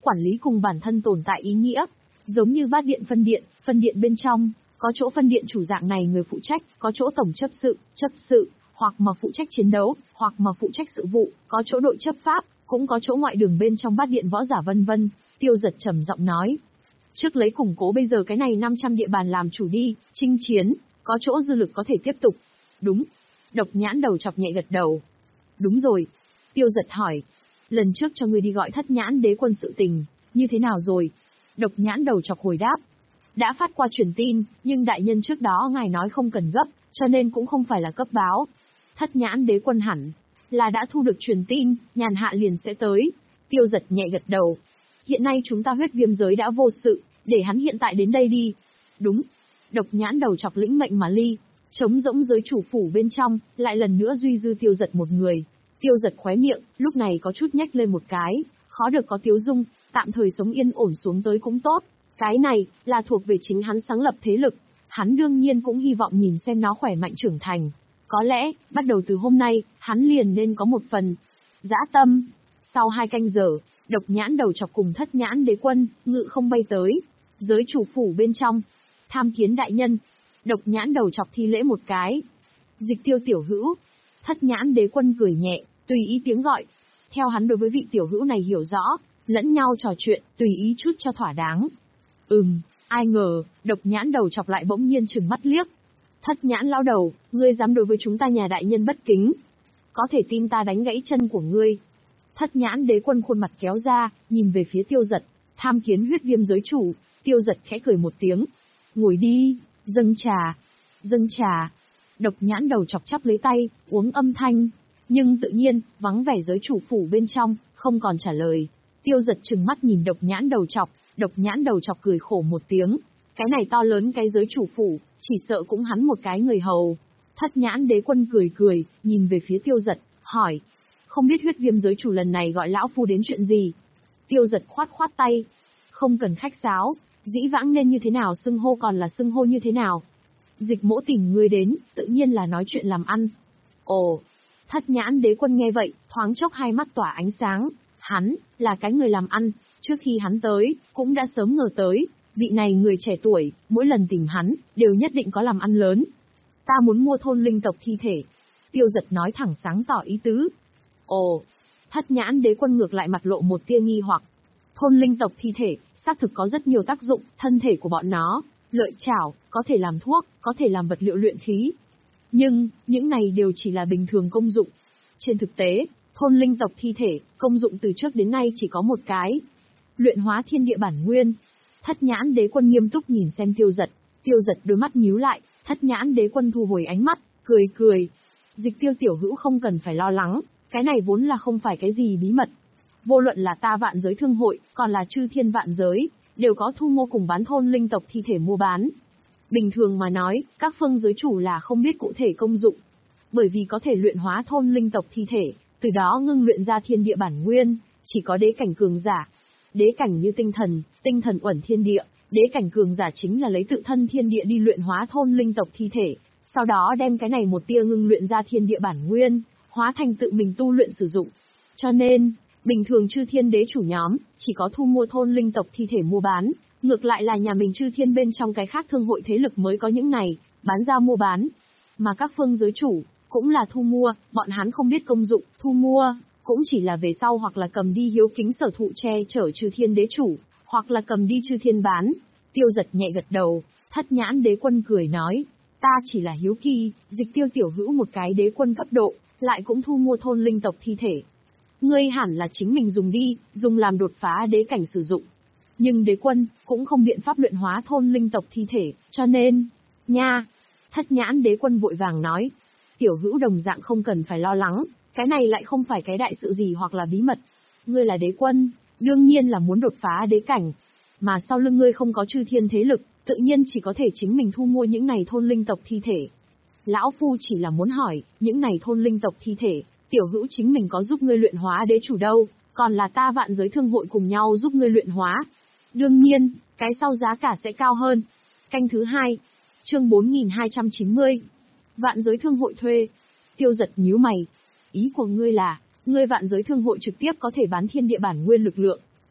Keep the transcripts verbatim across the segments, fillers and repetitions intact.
quản lý cùng bản thân tồn tại ý nghĩa. Giống như bát điện phân điện, phân điện bên trong, có chỗ phân điện chủ dạng này người phụ trách, có chỗ tổng chấp sự, chấp sự, hoặc mà phụ trách chiến đấu, hoặc mà phụ trách sự vụ, có chỗ đội chấp pháp, cũng có chỗ ngoại đường bên trong bát điện võ giả vân vân. Tiêu Giật trầm giọng nói. Trước lấy củng cố bây giờ cái này năm trăm địa bàn làm chủ đi, chinh chiến, có chỗ dư lực có thể tiếp tục. Đúng. Độc Nhãn Đầu Chọc nhẹ gật đầu. Đúng rồi. Tiêu Giật hỏi. Lần trước cho ngươi đi gọi Thất Nhãn Đế Quân sự tình, như thế nào rồi? Độc Nhãn Đầu Chọc hồi đáp. Đã phát qua truyền tin, nhưng đại nhân trước đó ngài nói không cần gấp, cho nên cũng không phải là cấp báo. Thất Nhãn Đế Quân hẳn là đã thu được truyền tin, nhàn hạ liền sẽ tới. Tiêu Giật nhẹ gật đầu. Hiện nay chúng ta huyết viêm giới đã vô sự, để hắn hiện tại đến đây đi. Đúng. Độc Nhãn Đầu Chọc lĩnh mệnh mà ly. Trống rỗng giới chủ phủ bên trong, lại lần nữa duy dư Tiêu Giật một người. Tiêu Giật khóe miệng, lúc này có chút nhếch lên một cái, khó được có tiếu dung, tạm thời sống yên ổn xuống tới cũng tốt. Cái này, là thuộc về chính hắn sáng lập thế lực. Hắn đương nhiên cũng hy vọng nhìn xem nó khỏe mạnh trưởng thành. Có lẽ, bắt đầu từ hôm nay, hắn liền nên có một phần dã tâm. Sau hai canh giờ, Độc Nhãn Đầu Chọc cùng Thất Nhãn Đế Quân, ngự không bay tới. Giới chủ phủ bên trong. Tham kiến đại nhân. Độc Nhãn Đầu Chọc thi lễ một cái. Dịch Tiêu tiểu hữu. Thất Nhãn Đế Quân cười nhẹ, tùy ý tiếng gọi. Theo hắn đối với vị tiểu hữu này hiểu rõ, lẫn nhau trò chuyện, tùy ý chút cho thỏa đáng. Ừm, ai ngờ, Độc Nhãn Đầu Chọc lại bỗng nhiên trừng mắt liếc. Thất Nhãn lão đầu, ngươi dám đối với chúng ta nhà đại nhân bất kính. Có thể tin ta đánh gãy chân của ngươi. Thất Nhãn Đế Quân khuôn mặt kéo ra, nhìn về phía Tiêu Giật, tham kiến huyết viêm giới chủ. Tiêu Giật khẽ cười một tiếng. Ngồi đi, dâng trà, dâng trà. Độc Nhãn Đầu Chọc chắp lấy tay, uống âm thanh. Nhưng tự nhiên, vắng vẻ giới chủ phủ bên trong, không còn trả lời. Tiêu Giật trừng mắt nhìn Độc Nhãn Đầu Chọc, Độc Nhãn Đầu Chọc cười khổ một tiếng. Cái này to lớn cái giới chủ phủ, chỉ sợ cũng hắn một cái người hầu. Thất Nhãn Đế Quân cười cười, nhìn về phía Tiêu Giật, hỏi. Không biết huyết viêm giới chủ lần này gọi lão phu đến chuyện gì? Tiêu Giật khoát khoát tay. Không cần khách sáo, dĩ vãng nên như thế nào xưng hô còn là xưng hô như thế nào. Dịch Mỗ tìm ngươi đến, tự nhiên là nói chuyện làm ăn. Ồ, Thất Nhãn Đế Quân nghe vậy, thoáng chốc hai mắt tỏa ánh sáng. Hắn, là cái người làm ăn, trước khi hắn tới, cũng đã sớm ngờ tới. Vị này người trẻ tuổi, mỗi lần tìm hắn, đều nhất định có làm ăn lớn. Ta muốn mua thôn linh tộc thi thể. Tiêu Giật nói thẳng sáng tỏ ý tứ. Ồ, Thất Nhãn Đế Quân ngược lại mặt lộ một tia nghi hoặc. Thôn linh tộc thi thể, xác thực có rất nhiều tác dụng, thân thể của bọn nó, lợi chảo, có thể làm thuốc, có thể làm vật liệu luyện khí. Nhưng, những này đều chỉ là bình thường công dụng. Trên thực tế, thôn linh tộc thi thể, công dụng từ trước đến nay chỉ có một cái. Luyện hóa thiên địa bản nguyên. Thất Nhãn Đế Quân nghiêm túc nhìn xem Tiêu Giật, Tiêu Giật đôi mắt nhíu lại, Thất Nhãn Đế Quân thu hồi ánh mắt, cười cười. Dịch Tiêu tiểu hữu không cần phải lo lắng, cái này vốn là không phải cái gì bí mật. Vô luận là ta Vạn Giới Thương hội, còn là chư thiên vạn giới, đều có thu mua cùng bán thôn linh tộc thi thể mua bán. Bình thường mà nói, các phương giới chủ là không biết cụ thể công dụng. Bởi vì có thể luyện hóa thôn linh tộc thi thể, từ đó ngưng luyện ra thiên địa bản nguyên, chỉ có đế cảnh cường giả. Đế cảnh như tinh thần, tinh thần uẩn thiên địa, đế cảnh cường giả chính là lấy tự thân thiên địa đi luyện hóa thôn linh tộc thi thể, sau đó đem cái này một tia ngưng luyện ra thiên địa bản nguyên, hóa thành tự mình tu luyện sử dụng. Cho nên, bình thường chư thiên đế chủ nhóm, chỉ có thu mua thôn linh tộc thi thể mua bán, ngược lại là nhà mình chư thiên bên trong cái khác thương hội thế lực mới có những này, bán ra mua bán. Mà các phương giới chủ, cũng là thu mua, bọn hắn không biết công dụng, thu mua, cũng chỉ là về sau hoặc là cầm đi hiếu kính sở thụ che chở chư thiên đế chủ, hoặc là cầm đi chư thiên bán. Tiêu Giật nhẹ gật đầu, Thất Nhãn Đế Quân cười nói, ta chỉ là hiếu kỳ, Dịch Tiêu tiểu hữu một cái đế quân cấp độ, lại cũng thu mua thôn linh tộc thi thể. Ngươi hẳn là chính mình dùng đi, dùng làm đột phá đế cảnh sử dụng. Nhưng đế quân, cũng không biện pháp luyện hóa thôn linh tộc thi thể, cho nên, nha. Thất Nhãn Đế Quân vội vàng nói, tiểu hữu đồng dạng không cần phải lo lắng, cái này lại không phải cái đại sự gì hoặc là bí mật. Ngươi là đế quân, đương nhiên là muốn đột phá đế cảnh, mà sau lưng ngươi không có chư thiên thế lực, tự nhiên chỉ có thể chính mình thu mua những này thôn linh tộc thi thể. Lão Phu chỉ là muốn hỏi, những này thôn linh tộc thi thể, tiểu hữu chính mình có giúp ngươi luyện hóa đế chủ đâu, còn là ta Vạn Giới Thương hội cùng nhau giúp ngươi luyện hóa. Đương nhiên, cái sau giá cả sẽ cao hơn. Canh thứ hai, chương bốn nghìn hai trăm chín mươi. Vạn Giới Thương hội thuê. Tiêu Giật nhíu mày. Ý của ngươi là, ngươi Vạn Giới Thương hội trực tiếp có thể bán thiên địa bản nguyên lực lượng,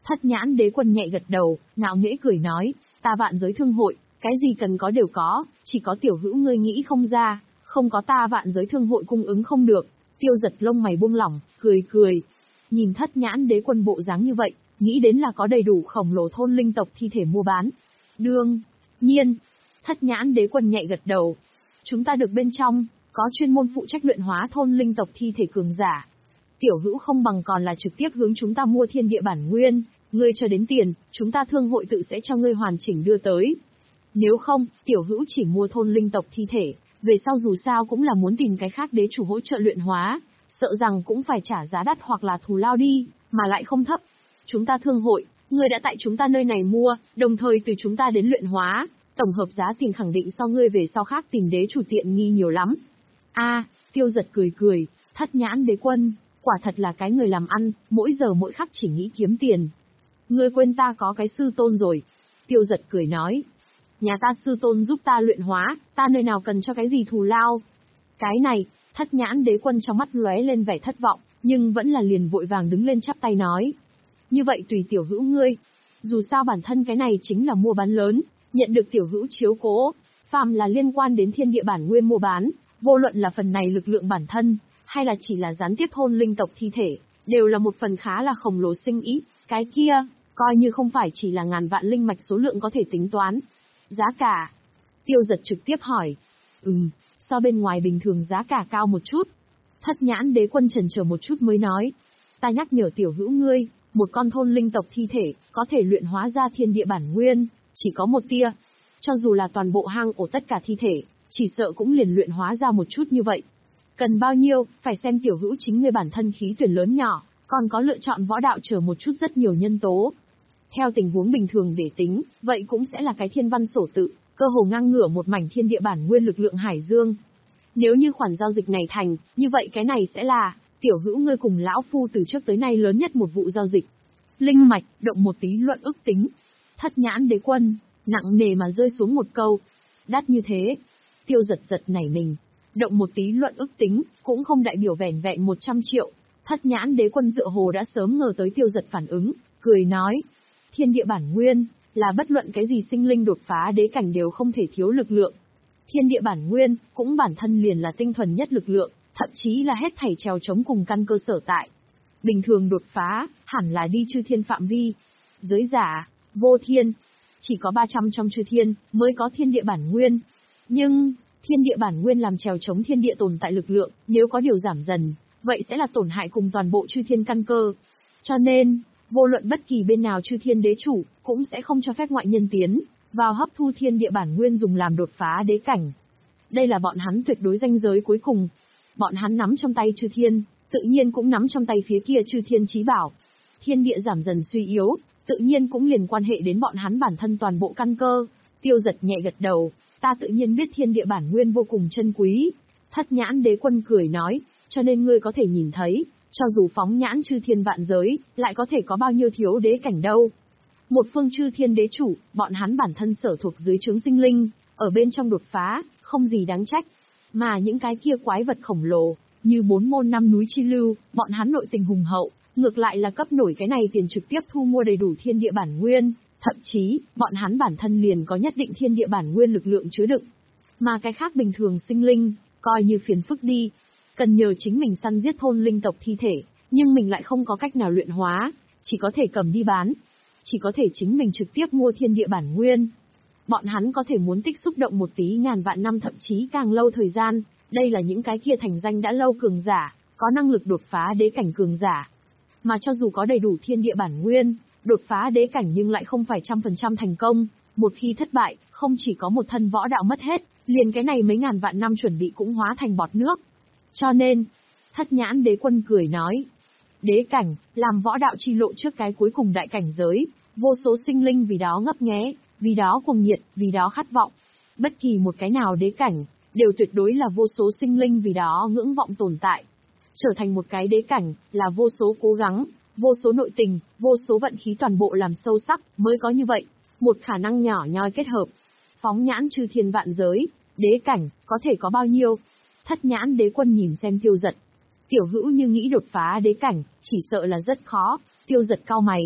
Thất nhãn đế quân nhẹ gật đầu, ngạo nghễ cười nói, ta vạn giới thương hội, cái gì cần có đều có, chỉ có tiểu hữu ngươi nghĩ không ra, không có ta vạn giới thương hội cung ứng không được. Tiêu Giật lông mày buông lỏng, cười cười. Nhìn thất nhãn đế quân bộ dáng như vậy, nghĩ đến là có đầy đủ khổng lồ thôn linh tộc thi thể mua bán. Đương nhiên, thất nhãn đế quân nhẹ gật đầu. Chúng ta được bên trong, có chuyên môn phụ trách luyện hóa thôn linh tộc thi thể cường giả. Tiểu hữu không bằng còn là trực tiếp hướng chúng ta mua thiên địa bản nguyên, ngươi cho đến tiền, chúng ta thương hội tự sẽ cho ngươi hoàn chỉnh đưa tới. Nếu không, tiểu hữu chỉ mua thôn linh tộc thi thể, về sau dù sao cũng là muốn tìm cái khác đế chủ hỗ trợ luyện hóa, sợ rằng cũng phải trả giá đắt hoặc là thù lao đi, mà lại không thấp. Chúng ta thương hội, ngươi đã tại chúng ta nơi này mua, đồng thời từ chúng ta đến luyện hóa, tổng hợp giá tiền khẳng định so ngươi về sau khác tìm đế chủ tiện nghi nhiều lắm. A, Tiêu Giật cười cười, thất nhãn đế quân, quả thật là cái người làm ăn, mỗi giờ mỗi khắc chỉ nghĩ kiếm tiền. Ngươi quên ta có cái sư tôn rồi. Tiêu Giật cười nói, nhà ta sư tôn giúp ta luyện hóa, ta nơi nào cần cho cái gì thù lao. Cái này, thất nhãn đế quân trong mắt lóe lên vẻ thất vọng, nhưng vẫn là liền vội vàng đứng lên chắp tay nói. Như vậy tùy tiểu hữu ngươi. Dù sao bản thân cái này chính là mua bán lớn, nhận được tiểu hữu chiếu cố, phàm là liên quan đến thiên địa bản nguyên mua bán, vô luận là phần này lực lượng bản thân, hay là chỉ là gián tiếp thôn linh tộc thi thể, đều là một phần khá là khổng lồ sinh ý, cái kia, coi như không phải chỉ là ngàn vạn linh mạch số lượng có thể tính toán. Giá cả? Tiêu Giật trực tiếp hỏi. Ừm, so bên ngoài bình thường giá cả cao một chút. Thất nhãn đế quân chần chờ một chút mới nói. Ta nhắc nhở tiểu hữu ngươi, một con thôn linh tộc thi thể, có thể luyện hóa ra thiên địa bản nguyên, chỉ có một tia. Cho dù là toàn bộ hang ổ tất cả thi thể, chỉ sợ cũng liền luyện hóa ra một chút như vậy. Cần bao nhiêu, phải xem tiểu hữu chính ngươi bản thân khí tuyển lớn nhỏ, còn có lựa chọn võ đạo chờ một chút rất nhiều nhân tố. Theo tình huống bình thường để tính, vậy cũng sẽ là cái thiên văn sổ tự, cơ hồ ngang ngửa một mảnh thiên địa bản nguyên lực lượng hải dương. Nếu như khoản giao dịch này thành, như vậy cái này sẽ là, tiểu hữu ngươi cùng lão phu từ trước tới nay lớn nhất một vụ giao dịch. Linh mạch, động một tí luận ức tính. Thất nhãn đế quân, nặng nề mà rơi xuống một câu. Đắt như thế. Tiêu Giật giật nảy mình. Động một tí luận ức tính, cũng không đại biểu vẻn vẹn một trăm triệu. Thất nhãn đế quân tựa hồ đã sớm ngờ tới Tiêu Giật phản ứng, cười nói. Thiên địa bản nguyên, là bất luận cái gì sinh linh đột phá đế cảnh đều không thể thiếu lực lượng. Thiên địa bản nguyên, cũng bản thân liền là tinh thuần nhất lực lượng, thậm chí là hết thảy trèo chống cùng căn cơ sở tại. Bình thường đột phá, hẳn là đi chư thiên phạm vi. Giới giả, vô thiên, chỉ có ba trăm trong chư thiên, mới có thiên địa bản nguyên. Nhưng, thiên địa bản nguyên làm trèo chống thiên địa tồn tại lực lượng, nếu có điều giảm dần, vậy sẽ là tổn hại cùng toàn bộ chư thiên căn cơ. Cho nên, vô luận bất kỳ bên nào chư thiên đế chủ, cũng sẽ không cho phép ngoại nhân tiến vào hấp thu thiên địa bản nguyên dùng làm đột phá đế cảnh. Đây là bọn hắn tuyệt đối ranh giới cuối cùng. Bọn hắn nắm trong tay chư thiên, tự nhiên cũng nắm trong tay phía kia chư thiên chí bảo. Thiên địa giảm dần suy yếu, tự nhiên cũng liền quan hệ đến bọn hắn bản thân toàn bộ căn cơ. Tiêu Giật nhẹ gật đầu, ta tự nhiên biết thiên địa bản nguyên vô cùng chân quý. Thất nhãn đế quân cười nói, cho nên ngươi có thể nhìn thấy, cho dù phóng nhãn chư thiên vạn giới, lại có thể có bao nhiêu thiếu đế cảnh đâu. Một phương chư thiên đế chủ, bọn hắn bản thân sở thuộc dưới trướng sinh linh, ở bên trong đột phá, không gì đáng trách. Mà những cái kia quái vật khổng lồ, như bốn môn năm núi chi lưu, bọn hắn nội tình hùng hậu, ngược lại là cấp nổi cái này tiền trực tiếp thu mua đầy đủ thiên địa bản nguyên, thậm chí, bọn hắn bản thân liền có nhất định thiên địa bản nguyên lực lượng chứa đựng. Mà cái khác bình thường sinh linh, coi như phiền phức đi, cần nhờ chính mình săn giết thôn linh tộc thi thể, nhưng mình lại không có cách nào luyện hóa, chỉ có thể cầm đi bán, chỉ có thể chính mình trực tiếp mua thiên địa bản nguyên. Bọn hắn có thể muốn tích xúc động một tí ngàn vạn năm thậm chí càng lâu thời gian, đây là những cái kia thành danh đã lâu cường giả, có năng lực đột phá đế cảnh cường giả. Mà cho dù có đầy đủ thiên địa bản nguyên, đột phá đế cảnh nhưng lại không phải trăm phần trăm thành công, một khi thất bại, không chỉ có một thân võ đạo mất hết, liền cái này mấy ngàn vạn năm chuẩn bị cũng hóa thành bọt nước. Cho nên, thất nhãn đế quân cười nói, đế cảnh, làm võ đạo chi lộ trước cái cuối cùng đại cảnh giới, vô số sinh linh vì đó ngấp nghé, vì đó cuồng nhiệt, vì đó khát vọng. Bất kỳ một cái nào đế cảnh, đều tuyệt đối là vô số sinh linh vì đó ngưỡng vọng tồn tại. Trở thành một cái đế cảnh, là vô số cố gắng, vô số nội tình, vô số vận khí toàn bộ làm sâu sắc, mới có như vậy, một khả năng nhỏ nhoi kết hợp. Phóng nhãn chư thiên vạn giới, đế cảnh, có thể có bao nhiêu? Thất nhãn đế quân nhìn xem Tiêu Giật. Tiểu hữu như nghĩ đột phá đế cảnh, chỉ sợ là rất khó. Tiêu Giật cau mày.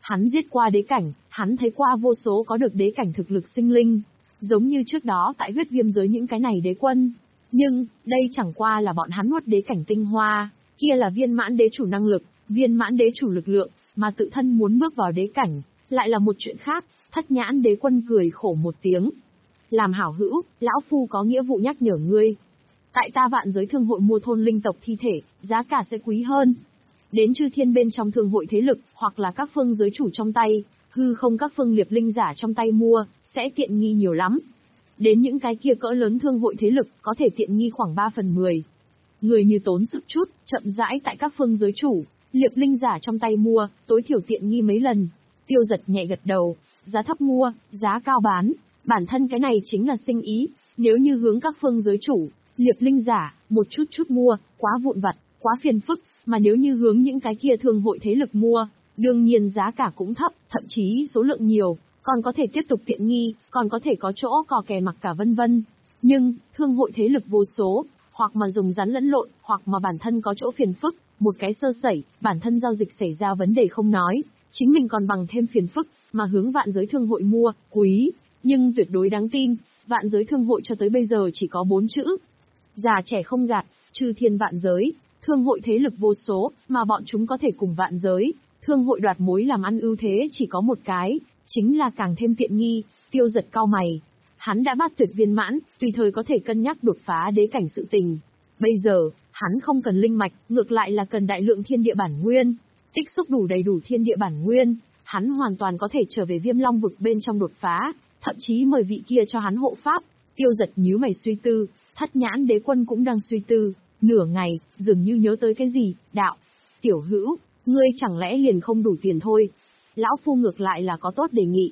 Hắn giết qua đế cảnh, hắn thấy qua vô số có được đế cảnh thực lực sinh linh, giống như trước đó tại huyết viêm giới những cái này đế quân. Nhưng, đây chẳng qua là bọn hắn nuốt đế cảnh tinh hoa, kia là viên mãn đế chủ năng lực, viên mãn đế chủ lực lượng, mà tự thân muốn bước vào đế cảnh, lại là một chuyện khác. Thất nhãn đế quân cười khổ một tiếng. Làm hảo hữu, lão phu có nghĩa vụ nhắc nhở ngươi. Tại ta vạn giới thương hội mua thôn linh tộc thi thể, giá cả sẽ quý hơn. Đến chư thiên bên trong thương hội thế lực, hoặc là các phương giới chủ trong tay, hư không các phương liệp linh giả trong tay mua, sẽ tiện nghi nhiều lắm. Đến những cái kia cỡ lớn thương hội thế lực, có thể tiện nghi khoảng ba phần mười. Người như tốn sức chút, chậm rãi tại các phương giới chủ, liệp linh giả trong tay mua, tối thiểu tiện nghi mấy lần. Tiêu Giật nhẹ gật đầu, giá thấp mua, giá cao bán, bản thân cái này chính là sinh ý, nếu như hướng các phương giới chủ, liệp linh giả, một chút chút mua, quá vụn vặt, quá phiền phức, mà nếu như hướng những cái kia thương hội thế lực mua, đương nhiên giá cả cũng thấp, thậm chí số lượng nhiều, còn có thể tiếp tục tiện nghi, còn có thể có chỗ cò kè mặc cả vân vân. Nhưng, thương hội thế lực vô số, hoặc mà dùng rắn lẫn lộn, hoặc mà bản thân có chỗ phiền phức, một cái sơ sẩy, bản thân giao dịch xảy ra vấn đề không nói, chính mình còn bằng thêm phiền phức, mà hướng vạn giới thương hội mua, quý, nhưng tuyệt đối đáng tin, vạn giới thương hội cho tới bây giờ chỉ có bốn chữ. Già trẻ không gạt, chư thiên vạn giới, thương hội thế lực vô số, mà bọn chúng có thể cùng vạn giới, thương hội đoạt mối làm ăn ưu thế chỉ có một cái, chính là càng thêm tiện nghi. Tiêu Giật cau mày. Hắn đã bát tuyệt viên mãn, tùy thời có thể cân nhắc đột phá đế cảnh sự tình. Bây giờ, hắn không cần linh mạch, ngược lại là cần đại lượng thiên địa bản nguyên. Tích xúc đủ đầy đủ thiên địa bản nguyên, hắn hoàn toàn có thể trở về Viêm Long vực bên trong đột phá, thậm chí mời vị kia cho hắn hộ pháp. Tiêu Giật nhíu mày suy tư, Thất nhãn đế quân cũng đang suy tư, nửa ngày, dường như nhớ tới cái gì, đạo. Tiểu hữu, ngươi chẳng lẽ liền không đủ tiền thôi? Lão phu ngược lại là có tốt đề nghị.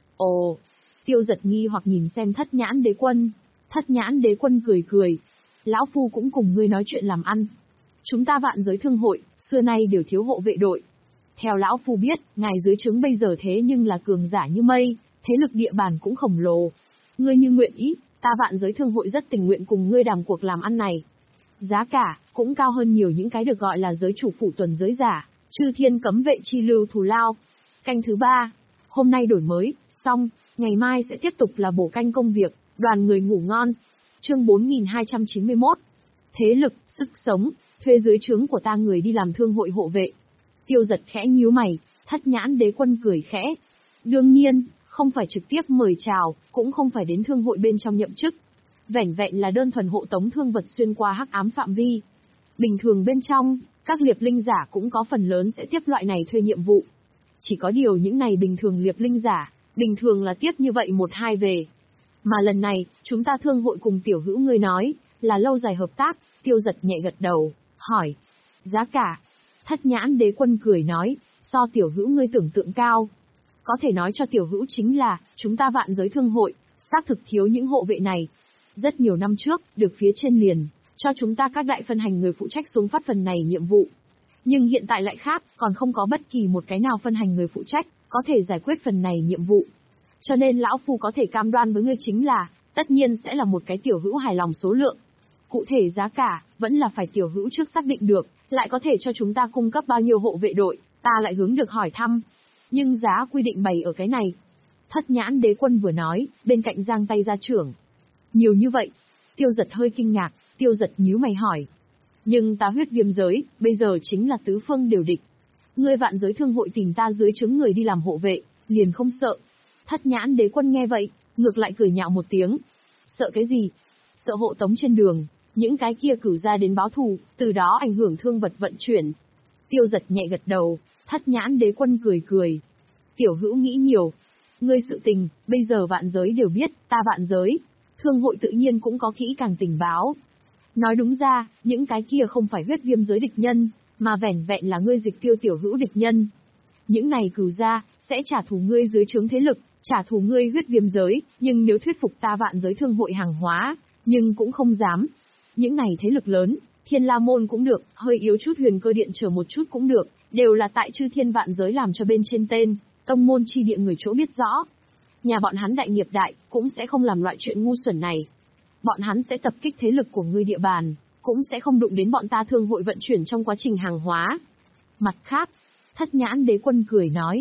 Ồ, Tiêu Giật nghi hoặc nhìn xem thất nhãn đế quân. Thất nhãn đế quân cười cười. Lão phu cũng cùng ngươi nói chuyện làm ăn. Chúng ta vạn giới thương hội, xưa nay đều thiếu hộ vệ đội. Theo lão phu biết, ngài dưới trướng bây giờ thế nhưng là cường giả như mây, thế lực địa bàn cũng khổng lồ. Ngươi như nguyện ý, ta vạn giới thương hội rất tình nguyện cùng ngươi đàm cuộc làm ăn này. Giá cả, cũng cao hơn nhiều những cái được gọi là giới chủ phủ tuần giới giả, chư thiên cấm vệ chi lưu thù lao. Canh thứ ba, hôm nay đổi mới, xong, ngày mai sẽ tiếp tục là bổ canh công việc, đoàn người ngủ ngon. Chương bốn nghìn hai trăm chín mươi mốt. Thế lực, sức sống, thuê dưới trướng của ta người đi làm thương hội hộ vệ. Tiêu Giật khẽ nhíu mày, thất nhãn đế quân cười khẽ. Đương nhiên, không phải trực tiếp mời chào, cũng không phải đến thương hội bên trong nhậm chức. Vẻn vẹn là đơn thuần hộ tống thương vật xuyên qua hắc ám phạm vi. Bình thường bên trong, các liệp linh giả cũng có phần lớn sẽ tiếp loại này thuê nhiệm vụ. Chỉ có điều những này bình thường liệp linh giả, bình thường là tiếp như vậy một hai về. Mà lần này, chúng ta thương hội cùng tiểu hữu ngươi nói, là lâu dài hợp tác. Tiêu Giật nhẹ gật đầu, hỏi. Giá cả? Thất nhãn đế quân cười nói, so tiểu hữu ngươi tưởng tượng cao. Có thể nói cho tiểu hữu chính là, chúng ta vạn giới thương hội, xác thực thiếu những hộ vệ này. Rất nhiều năm trước, được phía trên liền, cho chúng ta các đại phân hành người phụ trách xuống phát phần này nhiệm vụ. Nhưng hiện tại lại khác, còn không có bất kỳ một cái nào phân hành người phụ trách, có thể giải quyết phần này nhiệm vụ. Cho nên lão phu có thể cam đoan với ngươi chính là, tất nhiên sẽ là một cái tiểu hữu hài lòng số lượng. Cụ thể giá cả, vẫn là phải tiểu hữu trước xác định được, lại có thể cho chúng ta cung cấp bao nhiêu hộ vệ đội, ta lại hướng được hỏi thăm. Nhưng giá quy định bày ở cái này. Thất nhãn đế quân vừa nói, bên cạnh giang tay ra trưởng. Nhiều như vậy. Tiêu Giật hơi kinh ngạc, Tiêu Giật nhíu mày hỏi. Nhưng ta huyết viêm giới, bây giờ chính là tứ phương đều địch. Ngươi vạn giới thương hội tìm ta dưới trướng người đi làm hộ vệ, liền không sợ. Thất nhãn đế quân nghe vậy, ngược lại cười nhạo một tiếng. Sợ cái gì? Sợ hộ tống trên đường, những cái kia cử ra đến báo thù, từ đó ảnh hưởng thương vật vận chuyển. Tiêu Giật nhẹ gật đầu, thất nhãn đế quân cười cười. Tiểu hữu nghĩ nhiều. Ngươi sự tình, bây giờ vạn giới đều biết, ta vạn giới. Thương hội tự nhiên cũng có kỹ càng tình báo. Nói đúng ra, những cái kia không phải huyết viêm giới địch nhân, mà vẻn vẹn là ngươi dịch tiêu tiểu hữu địch nhân. Những này cử ra, sẽ trả thù ngươi dưới trướng thế lực, trả thù ngươi huyết viêm giới, nhưng nếu thuyết phục ta vạn giới thương hội hàng hóa, nhưng cũng không dám. Những này thế lực lớn, Thiên La Môn cũng được, hơi yếu chút Huyền Cơ Điện chờ một chút cũng được, đều là tại chư thiên vạn giới làm cho bên trên tên, tông môn chi địa người chỗ biết rõ. Nhà bọn hắn đại nghiệp đại, cũng sẽ không làm loại chuyện ngu xuẩn này. Bọn hắn sẽ tập kích thế lực của ngươi địa bàn, cũng sẽ không đụng đến bọn ta thương hội vận chuyển trong quá trình hàng hóa. Mặt khác, thất nhãn đế quân cười nói,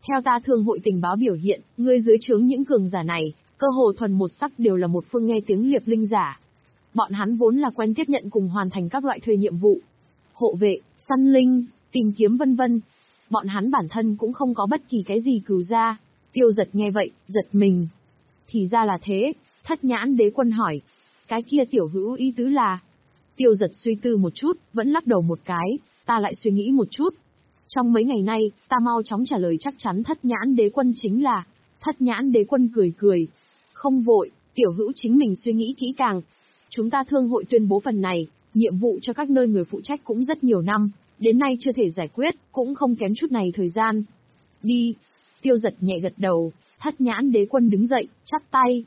Theo ta thương hội tình báo biểu hiện, ngươi dưới trướng những cường giả này, cơ hồ thuần một sắc đều là một phương nghe tiếng liệp linh giả. Bọn hắn vốn là quen tiếp nhận cùng hoàn thành các loại thuê nhiệm vụ. Hộ vệ, săn linh, tìm kiếm vân vân. Bọn hắn bản thân cũng không có bất kỳ cái gì cừu gia. Tiêu Giật nghe vậy, giật mình. Thì ra là thế, Thất Nhãn Đế Quân hỏi. Cái kia tiểu hữu ý tứ là... Tiêu Giật suy tư một chút, vẫn lắc đầu một cái, ta lại suy nghĩ một chút. Trong mấy ngày nay, ta mau chóng trả lời chắc chắn Thất Nhãn Đế Quân chính là... Thất Nhãn Đế Quân cười cười. Không vội, tiểu hữu chính mình suy nghĩ kỹ càng. Chúng ta thương hội tuyên bố phần này, nhiệm vụ cho các nơi người phụ trách cũng rất nhiều năm, đến nay chưa thể giải quyết, cũng không kém chút này thời gian. Đi. Tiêu Giật nhẹ gật đầu, Thất Nhãn Đế Quân đứng dậy, chắp tay.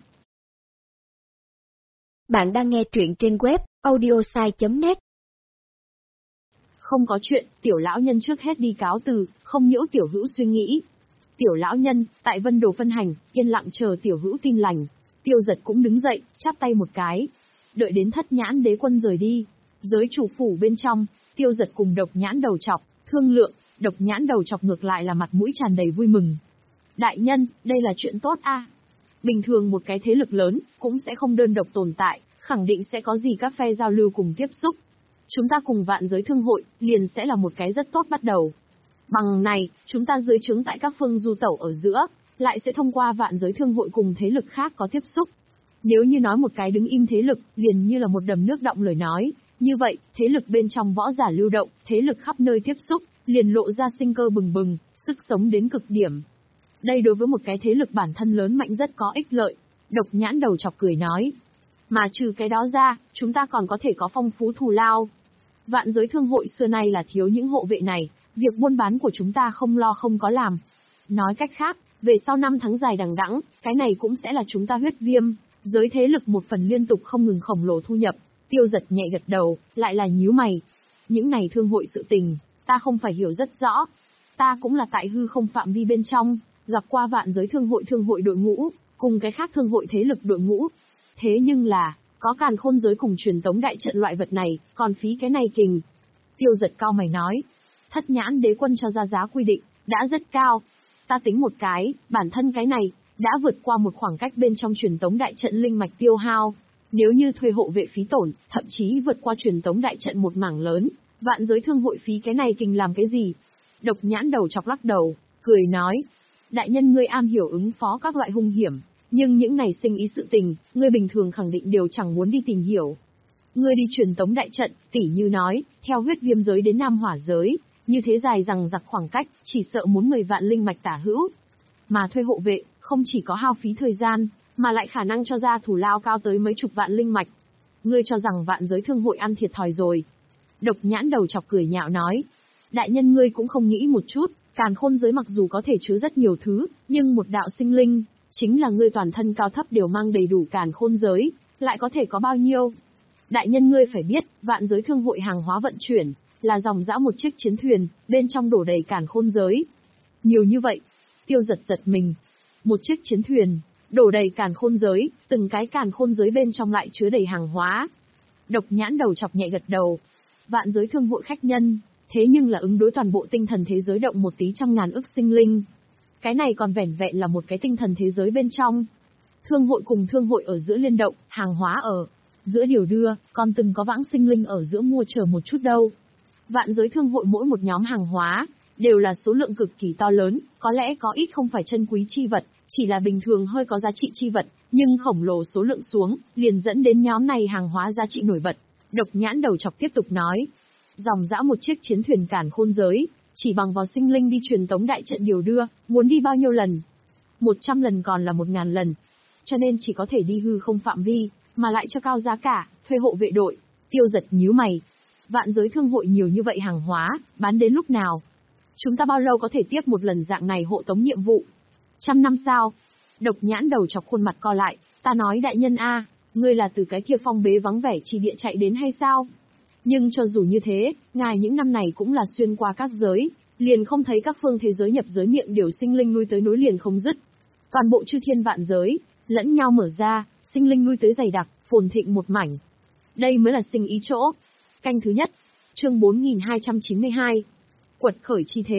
Bạn đang nghe truyện trên web audiosai chấm net. Không có chuyện, tiểu lão nhân trước hết đi cáo từ, không nhiễu tiểu hữu suy nghĩ. Tiểu lão nhân, tại Vân Đồ phân hành, yên lặng chờ tiểu hữu tin lành. Tiêu Giật cũng đứng dậy, chắp tay một cái. Đợi đến Thất Nhãn Đế Quân rời đi. Giới chủ phủ bên trong, Tiêu Giật cùng Độc Nhãn Đầu Chọc, thương lượng, Độc Nhãn Đầu Chọc ngược lại là mặt mũi tràn đầy vui mừng. Đại nhân, đây là chuyện tốt a. Bình thường một cái thế lực lớn, cũng sẽ không đơn độc tồn tại, khẳng định sẽ có gì các phe giao lưu cùng tiếp xúc. Chúng ta cùng vạn giới thương hội, liền sẽ là một cái rất tốt bắt đầu. Bằng này, chúng ta dưới trướng tại các phương du tẩu ở giữa, lại sẽ thông qua vạn giới thương hội cùng thế lực khác có tiếp xúc. Nếu như nói một cái đứng im thế lực, liền như là một đầm nước động lời nói, như vậy, thế lực bên trong võ giả lưu động, thế lực khắp nơi tiếp xúc, liền lộ ra sinh cơ bừng bừng, sức sống đến cực điểm. Đây đối với một cái thế lực bản thân lớn mạnh rất có ích lợi. Độc Nhãn Đầu Chọc cười nói. Mà trừ cái đó ra, chúng ta còn có thể có phong phú thù lao. Vạn giới thương hội xưa nay là thiếu những hộ vệ này, việc buôn bán của chúng ta không lo không có làm. Nói cách khác, về sau năm tháng dài đằng đẵng, cái này cũng sẽ là chúng ta huyết viêm, giới thế lực một phần liên tục không ngừng khổng lồ thu nhập. Tiêu Giật nhẹ gật đầu, lại là nhíu mày. Những này thương hội sự tình, ta không phải hiểu rất rõ. Ta cũng là tại hư không phạm vi bên trong, gặp qua vạn giới thương hội thương hội đội ngũ, cùng cái khác thương hội thế lực đội ngũ. Thế nhưng là, có càn khôn giới cùng truyền tống đại trận loại vật này, còn phí cái này kình. Tiêu Giật cao mày nói. Thất Nhãn Đế Quân cho ra giá quy định, đã rất cao. Ta tính một cái, bản thân cái này, đã vượt qua một khoảng cách bên trong truyền tống đại trận linh mạch tiêu hao. Nếu như thuê hộ vệ phí tổn, thậm chí vượt qua truyền tống đại trận một mảng lớn, vạn giới thương hội phí cái này kình làm cái gì? Độc Nhãn Đầu Chọc lắc đầu, cười nói. Đại nhân ngươi am hiểu ứng phó các loại hung hiểm, nhưng những này sinh ý sự tình, ngươi bình thường khẳng định đều chẳng muốn đi tìm hiểu. Ngươi đi truyền tống đại trận, tỉ như nói, theo huyết viêm giới đến Nam Hỏa giới, như thế dài rằng giặc khoảng cách, chỉ sợ muốn mười vạn linh mạch tả hữu. Mà thuê hộ vệ, không chỉ có hao phí thời gian, mà lại khả năng cho ra thủ lao cao tới mấy chục vạn linh mạch. Ngươi cho rằng vạn giới thương hội ăn thiệt thòi rồi. Độc Nhãn Đầu Chọc cười nhạo nói. Đại nhân ngươi cũng không nghĩ một chút, càn khôn giới mặc dù có thể chứa rất nhiều thứ, nhưng một đạo sinh linh, chính là ngươi toàn thân cao thấp đều mang đầy đủ càn khôn giới, lại có thể có bao nhiêu? Đại nhân ngươi phải biết, vạn giới thương hội hàng hóa vận chuyển, là dòng dã một chiếc chiến thuyền, bên trong đổ đầy càn khôn giới. Nhiều như vậy, Tiêu Giật giật mình. Một chiếc chiến thuyền, đổ đầy càn khôn giới, từng cái càn khôn giới bên trong lại chứa đầy hàng hóa. Độc Nhãn Đầu Chọc nhẹ gật đầu. Vạn giới thương hội khách nhân, thế nhưng là ứng đối toàn bộ tinh thần thế giới động một tí trăm ngàn ức sinh linh. Cái này còn vẻn vẹn là một cái tinh thần thế giới bên trong. Thương hội cùng thương hội ở giữa liên động, hàng hóa ở giữa điều đưa, còn từng có vãng sinh linh ở giữa mua chờ một chút đâu. Vạn giới thương hội mỗi một nhóm hàng hóa, đều là số lượng cực kỳ to lớn, có lẽ có ít không phải chân quý chi vật, chỉ là bình thường hơi có giá trị chi vật, nhưng khổng lồ số lượng xuống, liền dẫn đến nhóm này hàng hóa giá trị nổi bật. Độc Nhãn Đầu Chọc tiếp tục nói. Dòng dã một chiếc chiến thuyền càn khôn giới, chỉ bằng vào sinh linh đi truyền tống đại trận điều đưa, muốn đi bao nhiêu lần? Một trăm lần còn là một ngàn lần. Cho nên chỉ có thể đi hư không phạm vi, mà lại cho cao giá cả, thuê hộ vệ đội. Tiêu Giật nhíu mày. Vạn giới thương hội nhiều như vậy hàng hóa, bán đến lúc nào? Chúng ta bao lâu có thể tiếp một lần dạng này hộ tống nhiệm vụ? Trăm năm sao? Độc Nhãn Đầu Chọc khuôn mặt co lại. Ta nói đại nhân a, ngươi là từ cái kia phong bế vắng vẻ chi địa chạy đến hay sao? Nhưng cho dù như thế, ngài những năm này cũng là xuyên qua các giới, liền không thấy các phương thế giới nhập giới miệng điều sinh linh lui tới nối liền không dứt. Toàn bộ chư thiên vạn giới, lẫn nhau mở ra, sinh linh lui tới dày đặc, phồn thịnh một mảnh. Đây mới là sinh ý chỗ. Canh thứ nhất, chương bốn nghìn hai trăm chín mươi hai. Quật khởi chi thế,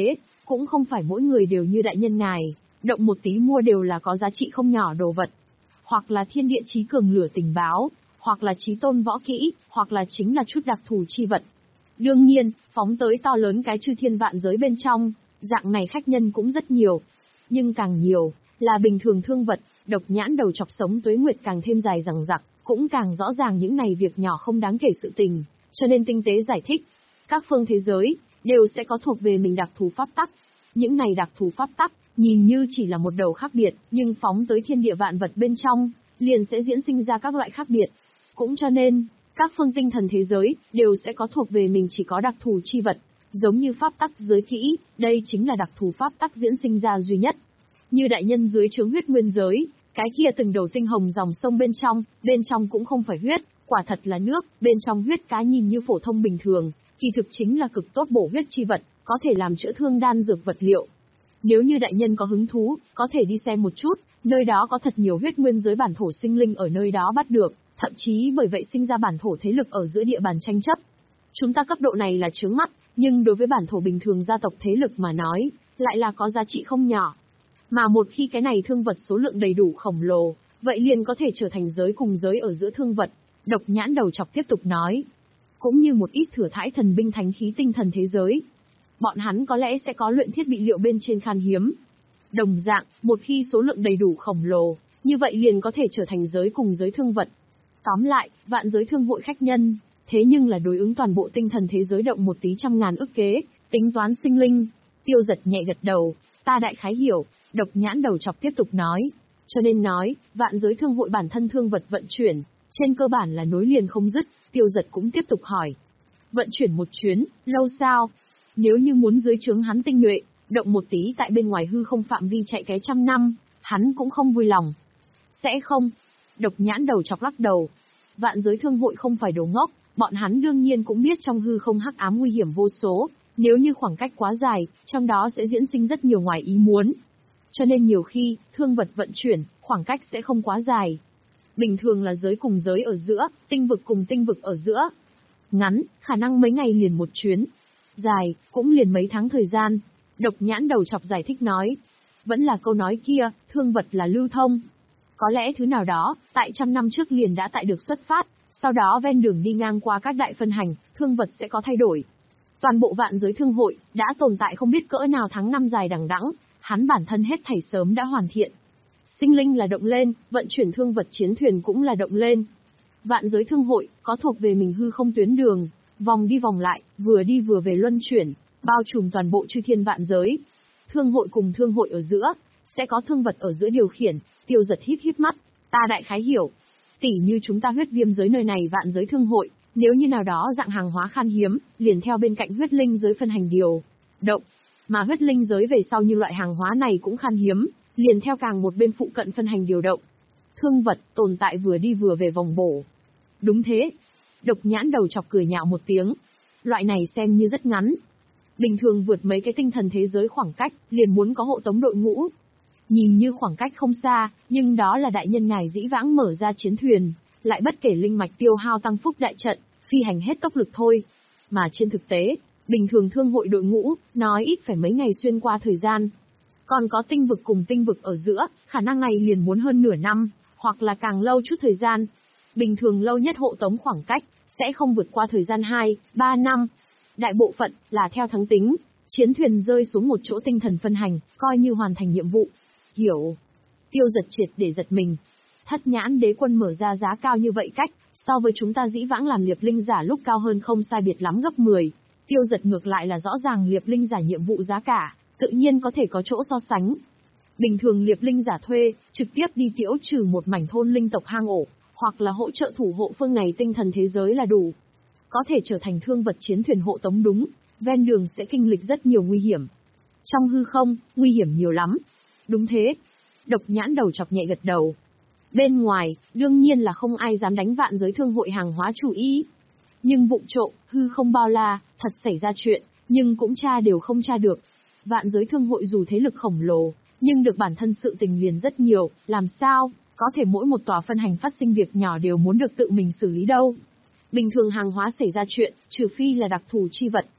Cũng không phải mỗi người đều như đại nhân ngài, động một tí mua đều là có giá trị không nhỏ đồ vật. Hoặc là thiên địa chí cường lửa tình báo, hoặc là chí tôn võ kỹ, hoặc là chính là chút đặc thù chi vật. Đương nhiên, phóng tới to lớn cái chư thiên vạn giới bên trong, dạng này khách nhân cũng rất nhiều. Nhưng càng nhiều, là bình thường thương vật, độc nhãn đầu chọc sống tuế nguyệt càng thêm dài dằng dặc, cũng càng rõ ràng những này việc nhỏ không đáng kể sự tình, cho nên tinh tế giải thích. Các phương thế giới, đều sẽ có thuộc về mình đặc thù pháp tắc. Những này đặc thù pháp tắc, nhìn như chỉ là một đầu khác biệt, nhưng phóng tới thiên địa vạn vật bên trong, liền sẽ diễn sinh ra các loại khác biệt. Cũng cho nên, các phương tinh thần thế giới, đều sẽ có thuộc về mình chỉ có đặc thù chi vật. Giống như pháp tắc giới kỹ, đây chính là đặc thù pháp tắc diễn sinh ra duy nhất. Như đại nhân dưới chướng huyết nguyên giới, cái kia từng đầu tinh hồng dòng sông bên trong, bên trong cũng không phải huyết, quả thật là nước, bên trong huyết cá nhìn như phổ thông bình thường, kỳ thực chính là cực tốt bổ huyết chi vật, có thể làm chữa thương đan dược vật liệu. Nếu như đại nhân có hứng thú, có thể đi xem một chút, nơi đó có thật nhiều huyết nguyên giới bản thổ sinh linh ở nơi đó bắt được, thậm chí bởi vậy sinh ra bản thổ thế lực ở giữa địa bàn tranh chấp. Chúng ta cấp độ này là chướng mắt, nhưng đối với bản thổ bình thường gia tộc thế lực mà nói, lại là có giá trị không nhỏ. Mà một khi cái này thương vật số lượng đầy đủ khổng lồ, vậy liền có thể trở thành giới cùng giới ở giữa thương vật. Độc nhãn đầu chọc tiếp tục nói. Cũng như một ít thừa thãi thần binh thánh khí tinh thần thế giới. Bọn hắn có lẽ sẽ có luyện thiết bị liệu bên trên khan hiếm. Đồng dạng, một khi số lượng đầy đủ khổng lồ, như vậy liền có thể trở thành giới cùng giới thương vật. Tóm lại, vạn giới thương hội khách nhân, thế nhưng là đối ứng toàn bộ tinh thần thế giới động một tí trăm ngàn ức kế, tính toán sinh linh. Tiêu Giật nhẹ gật đầu, ta đại khái hiểu. Độc nhãn đầu chọc tiếp tục nói. Cho nên nói, vạn giới thương hội bản thân thương vật vận chuyển, trên cơ bản là nối liền không dứt. Tiêu Giật cũng tiếp tục hỏi. Vận chuyển một chuyến, lâu sao? Nếu như muốn dưới trướng hắn tinh nhuệ, động một tí tại bên ngoài hư không phạm vi chạy cái trăm năm, hắn cũng không vui lòng. Sẽ không. Độc nhãn đầu chọc lắc đầu. Vạn giới thương hội không phải đồ ngốc, bọn hắn đương nhiên cũng biết trong hư không hắc ám nguy hiểm vô số, nếu như khoảng cách quá dài, trong đó sẽ diễn sinh rất nhiều ngoài ý muốn. Cho nên nhiều khi, thương vật vận chuyển, khoảng cách sẽ không quá dài. Bình thường là giới cùng giới ở giữa, tinh vực cùng tinh vực ở giữa. Ngắn, khả năng mấy ngày liền một chuyến. Dài, cũng liền mấy tháng thời gian. Độc nhãn đầu chọc giải thích nói. Vẫn là câu nói kia, thương vật là lưu thông. Có lẽ thứ nào đó, tại trăm năm trước liền đã tại được xuất phát, sau đó ven đường đi ngang qua các đại phân hành, thương vật sẽ có thay đổi. Toàn bộ vạn giới thương hội, đã tồn tại không biết cỡ nào tháng năm dài đằng đẵng, hắn bản thân hết thảy sớm đã hoàn thiện. Sinh linh là động lên, vận chuyển thương vật chiến thuyền cũng là động lên. Vạn giới thương hội, có thuộc về mình hư không tuyến đường, vòng đi vòng lại, vừa đi vừa về luân chuyển, bao trùm toàn bộ chư thiên vạn giới. Thương hội cùng thương hội ở giữa, sẽ có thương vật ở giữa điều khiển. Tiêu Giật híp híp mắt, ta đại khái hiểu. Tỷ như chúng ta huyết viêm giới nơi này vạn giới thương hội, nếu như nào đó dạng hàng hóa khan hiếm, liền theo bên cạnh huyết linh giới phân hành điều động. Mà huyết linh giới về sau như loại hàng hóa này cũng khan hiếm, liền theo càng một bên phụ cận phân hành điều động. Thương vật, tồn tại vừa đi vừa về vòng bổ. Đúng thế. Độc nhãn đầu chọc cười nhạo một tiếng. Loại này xem như rất ngắn. Bình thường vượt mấy cái tinh thần thế giới khoảng cách, liền muốn có hộ tống đội ngũ. Nhìn như khoảng cách không xa, nhưng đó là đại nhân ngài dĩ vãng mở ra chiến thuyền, lại bất kể linh mạch tiêu hao tăng phúc đại trận, phi hành hết tốc lực thôi. Mà trên thực tế, bình thường thương hội đội ngũ, nói ít phải mấy ngày xuyên qua thời gian. Còn có tinh vực cùng tinh vực ở giữa, khả năng này liền muốn hơn nửa năm, hoặc là càng lâu chút thời gian. Bình thường lâu nhất hộ tống khoảng cách, sẽ không vượt qua thời gian hai, ba năm. Đại bộ phận, là theo tháng tính, chiến thuyền rơi xuống một chỗ tinh thần phân hành, coi như hoàn thành nhiệm vụ. Hiểu. Tiêu Giật triệt để giật mình. Thất nhãn đế quân mở ra giá cao như vậy cách, so với chúng ta dĩ vãng làm liệp linh giả lúc cao hơn không sai biệt lắm gấp mười. Tiêu Giật ngược lại là rõ ràng liệp linh giả nhiệm vụ giá cả, tự nhiên có thể có chỗ so sánh. Bình thường liệp linh giả thuê, trực tiếp đi tiễu trừ một mảnh thôn linh tộc hang ổ, hoặc là hỗ trợ thủ hộ phương này tinh thần thế giới là đủ. Có thể trở thành thương vật chiến thuyền hộ tống đúng, ven đường sẽ kinh lịch rất nhiều nguy hiểm. Trong hư không, nguy hiểm nhiều lắm. Đúng thế. Độc nhãn đầu chọc nhẹ gật đầu. Bên ngoài, đương nhiên là không ai dám đánh vạn giới thương hội hàng hóa chủ ý. Nhưng vụng trộm, hư không bao la, thật xảy ra chuyện, nhưng cũng tra đều không tra được. Vạn giới thương hội dù thế lực khổng lồ, nhưng được bản thân sự tình liền rất nhiều, làm sao, có thể mỗi một tòa phân hành phát sinh việc nhỏ đều muốn được tự mình xử lý đâu. Bình thường hàng hóa xảy ra chuyện, trừ phi là đặc thù chi vật,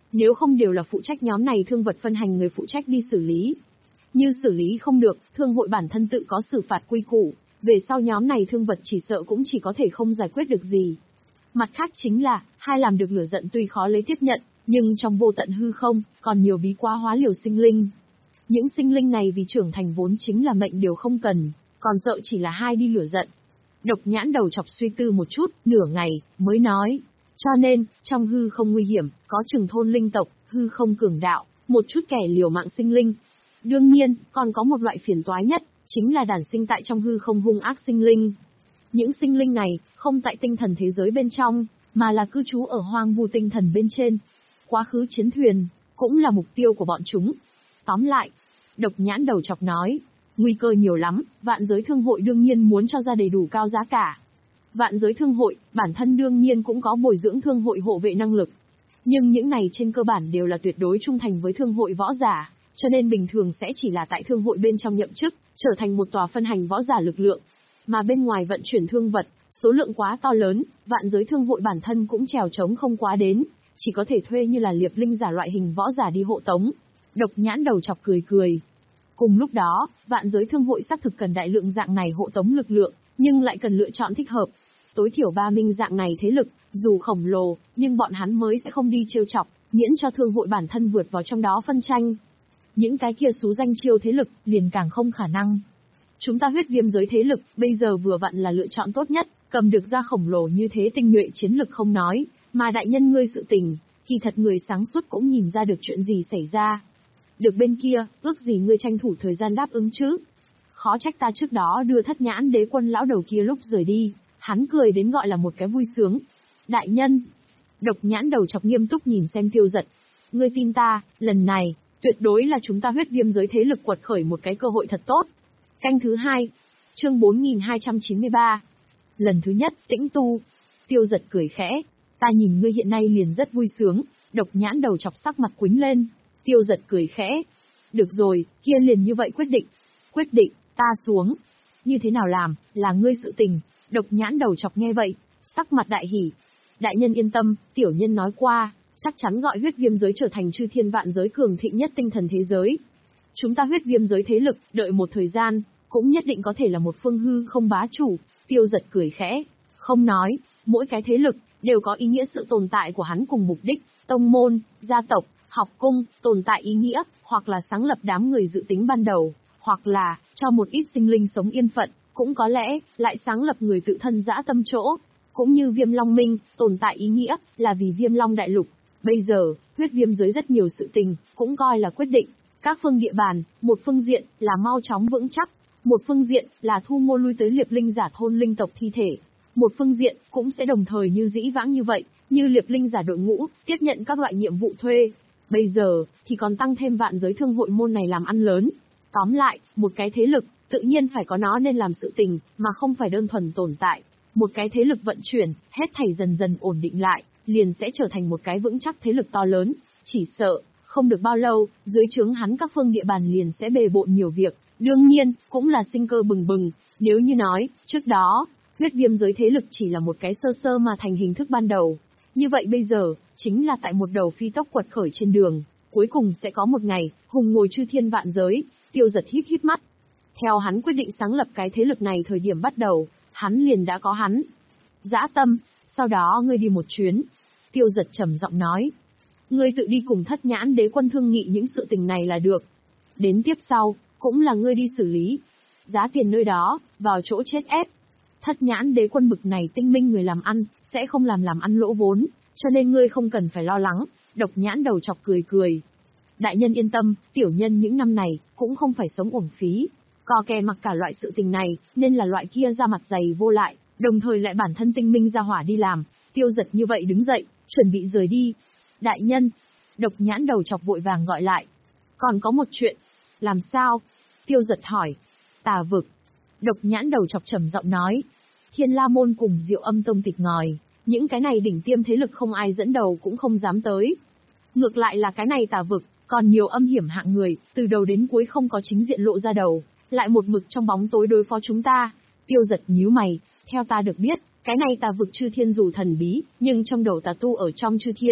Nếu không đều là phụ trách nhóm này thương vật phân hành người phụ trách đi xử lý. Như xử lý không được, thương hội bản thân tự có xử phạt quy củ, về sau nhóm này thương vật chỉ sợ cũng chỉ có thể không giải quyết được gì. Mặt khác chính là, hai làm được lửa giận tuy khó lấy tiếp nhận, nhưng trong vô tận hư không, còn nhiều bí quá hóa liều sinh linh. Những sinh linh này vì trưởng thành vốn chính là mệnh điều không cần, còn sợ chỉ là hai đi lửa giận. Độc nhãn đầu chọc suy tư một chút, nửa ngày, mới nói. Cho nên, trong hư không nguy hiểm, có chừng thôn linh tộc, hư không cường đạo, một chút kẻ liều mạng sinh linh. Đương nhiên, còn có một loại phiền toái nhất, chính là đản sinh tại trong hư không hung ác sinh linh. Những sinh linh này, không tại tinh thần thế giới bên trong, mà là cư trú ở hoang vu tinh thần bên trên. Quá khứ chiến thuyền, cũng là mục tiêu của bọn chúng. Tóm lại, độc nhãn đầu chọc nói, nguy cơ nhiều lắm, vạn giới thương hội đương nhiên muốn cho ra đầy đủ cao giá cả. Vạn giới thương hội, bản thân đương nhiên cũng có bồi dưỡng thương hội hộ vệ năng lực. Nhưng những này trên cơ bản đều là tuyệt đối trung thành với thương hội võ giả, cho nên bình thường sẽ chỉ là tại thương hội bên trong nhậm chức, trở thành một tòa phân hành võ giả lực lượng. Mà bên ngoài vận chuyển thương vật, số lượng quá to lớn, vạn giới thương hội bản thân cũng trèo trống không quá đến, chỉ có thể thuê như là liệp linh giả loại hình võ giả đi hộ tống. Độc nhãn đầu chọc cười cười. Cùng lúc đó, vạn giới thương hội xác thực cần đại lượng dạng này hộ tống lực lượng, nhưng lại cần lựa chọn thích hợp. Tối thiểu ba minh dạng này thế lực, dù khổng lồ, nhưng bọn hắn mới sẽ không đi trêu chọc, miễn cho thương hội bản thân vượt vào trong đó phân tranh. Những cái kia xú danh chiêu thế lực, liền càng không khả năng. Chúng ta huyết viêm giới thế lực, bây giờ vừa vặn là lựa chọn tốt nhất, cầm được ra khổng lồ như thế tinh nhuệ chiến lực không nói, mà đại nhân ngươi sự tình, kỳ thật người sáng suốt cũng nhìn ra được chuyện gì xảy ra. Được bên kia, ước gì ngươi tranh thủ thời gian đáp ứng chứ. Khó trách ta trước đó đưa thất nhãn đế quân lão đầu kia lúc rời đi, hắn cười đến gọi là một cái vui sướng. Đại nhân, độc nhãn đầu chọc nghiêm túc nhìn xem Tiêu Giật. Ngươi tin ta, lần này, tuyệt đối là chúng ta huyết viêm giới thế lực quật khởi một cái cơ hội thật tốt. Canh thứ hai, chương bốn nghìn hai trăm chín mươi ba. Lần thứ nhất, tĩnh tu. Tiêu Giật cười khẽ, ta nhìn ngươi hiện nay liền rất vui sướng. Độc nhãn đầu chọc sắc mặt quýnh lên. Tiêu Giật cười khẽ. Được rồi, kia liền như vậy quyết định. Quyết định, ta xuống. Như thế nào làm, là ngươi sự tình. Độc nhãn đầu chọc nghe vậy, sắc mặt đại hỉ. Đại nhân yên tâm, tiểu nhân nói qua, chắc chắn gọi huyết viêm giới trở thành chư thiên vạn giới cường thịnh nhất tinh thần thế giới. Chúng ta huyết viêm giới thế lực, đợi một thời gian, cũng nhất định có thể là một phương hư không bá chủ. Tiêu Giật cười khẽ, không nói, mỗi cái thế lực, đều có ý nghĩa sự tồn tại của hắn cùng mục đích, tông môn, gia tộc, học cung, tồn tại ý nghĩa, hoặc là sáng lập đám người dự tính ban đầu, hoặc là, cho một ít sinh linh sống yên phận, cũng có lẽ, lại sáng lập người tự thân dã tâm chỗ. Cũng như Viêm Long Minh, tồn tại ý nghĩa, là vì Viêm Long Đại Lục. Bây giờ, huyết viêm giới rất nhiều sự tình, cũng coi là quyết định. Các phương địa bàn, một phương diện, là mau chóng vững chắc. Một phương diện, là thu mua lui tới liệp linh giả thôn linh tộc thi thể. Một phương diện, cũng sẽ đồng thời như dĩ vãng như vậy, như liệp linh giả đội ngũ, tiếp nhận các loại nhiệm vụ thuê. Bây giờ, thì còn tăng thêm vạn giới thương hội môn này làm ăn lớn. Tóm lại, một cái thế lực, tự nhiên phải có nó nên làm sự tình, mà không phải đơn thuần tồn tại. Một cái thế lực vận chuyển, hết thảy dần dần ổn định lại, liền sẽ trở thành một cái vững chắc thế lực to lớn. Chỉ sợ, không được bao lâu, dưới trướng hắn các phương địa bàn liền sẽ bề bộn nhiều việc. Đương nhiên, cũng là sinh cơ bừng bừng. Nếu như nói, trước đó, huyết viêm giới thế lực chỉ là một cái sơ sơ mà thành hình thức ban đầu. Như vậy bây giờ, chính là tại một đầu phi tốc quật khởi trên đường. Cuối cùng sẽ có một ngày, hùng ngồi chư thiên vạn giới. Tiêu Giật híp híp mắt. Theo hắn quyết định sáng lập cái thế lực này thời điểm bắt đầu, hắn liền đã có hắn dã tâm, sau đó ngươi đi một chuyến. Tiêu Giật trầm giọng nói. Ngươi tự đi cùng thất nhãn đế quân thương nghị những sự tình này là được. Đến tiếp sau, cũng là ngươi đi xử lý. Giá tiền nơi đó, vào chỗ chết ép. Thất nhãn đế quân bực này tinh minh người làm ăn, sẽ không làm làm ăn lỗ vốn, cho nên ngươi không cần phải lo lắng. Độc nhãn đầu chọc cười cười. Đại nhân yên tâm, tiểu nhân những năm này, cũng không phải sống uổng phí. Cò kè mặc cả loại sự tình này, nên là loại kia ra mặt dày vô lại, đồng thời lại bản thân tinh minh ra hỏa đi làm. Tiêu Giật như vậy đứng dậy, chuẩn bị rời đi. Đại nhân, độc nhãn đầu chọc vội vàng gọi lại. Còn có một chuyện. Làm sao? Tiêu Giật hỏi. Tà vực. Độc nhãn đầu chọc trầm giọng nói. Thiên La Môn cùng Diệu Âm Tông tịch ngòi, những cái này đỉnh tiêm thế lực không ai dẫn đầu cũng không dám tới. Ngược lại là cái này tà vực, còn nhiều âm hiểm hạng người, từ đầu đến cuối không có chính diện lộ ra đầu, lại một mực trong bóng tối đối phó chúng ta. Tiêu Giật nhíu mày, theo ta được biết, cái này tà vực chư thiên dù thần bí, nhưng trong đầu tà tu ở trong chư thiên,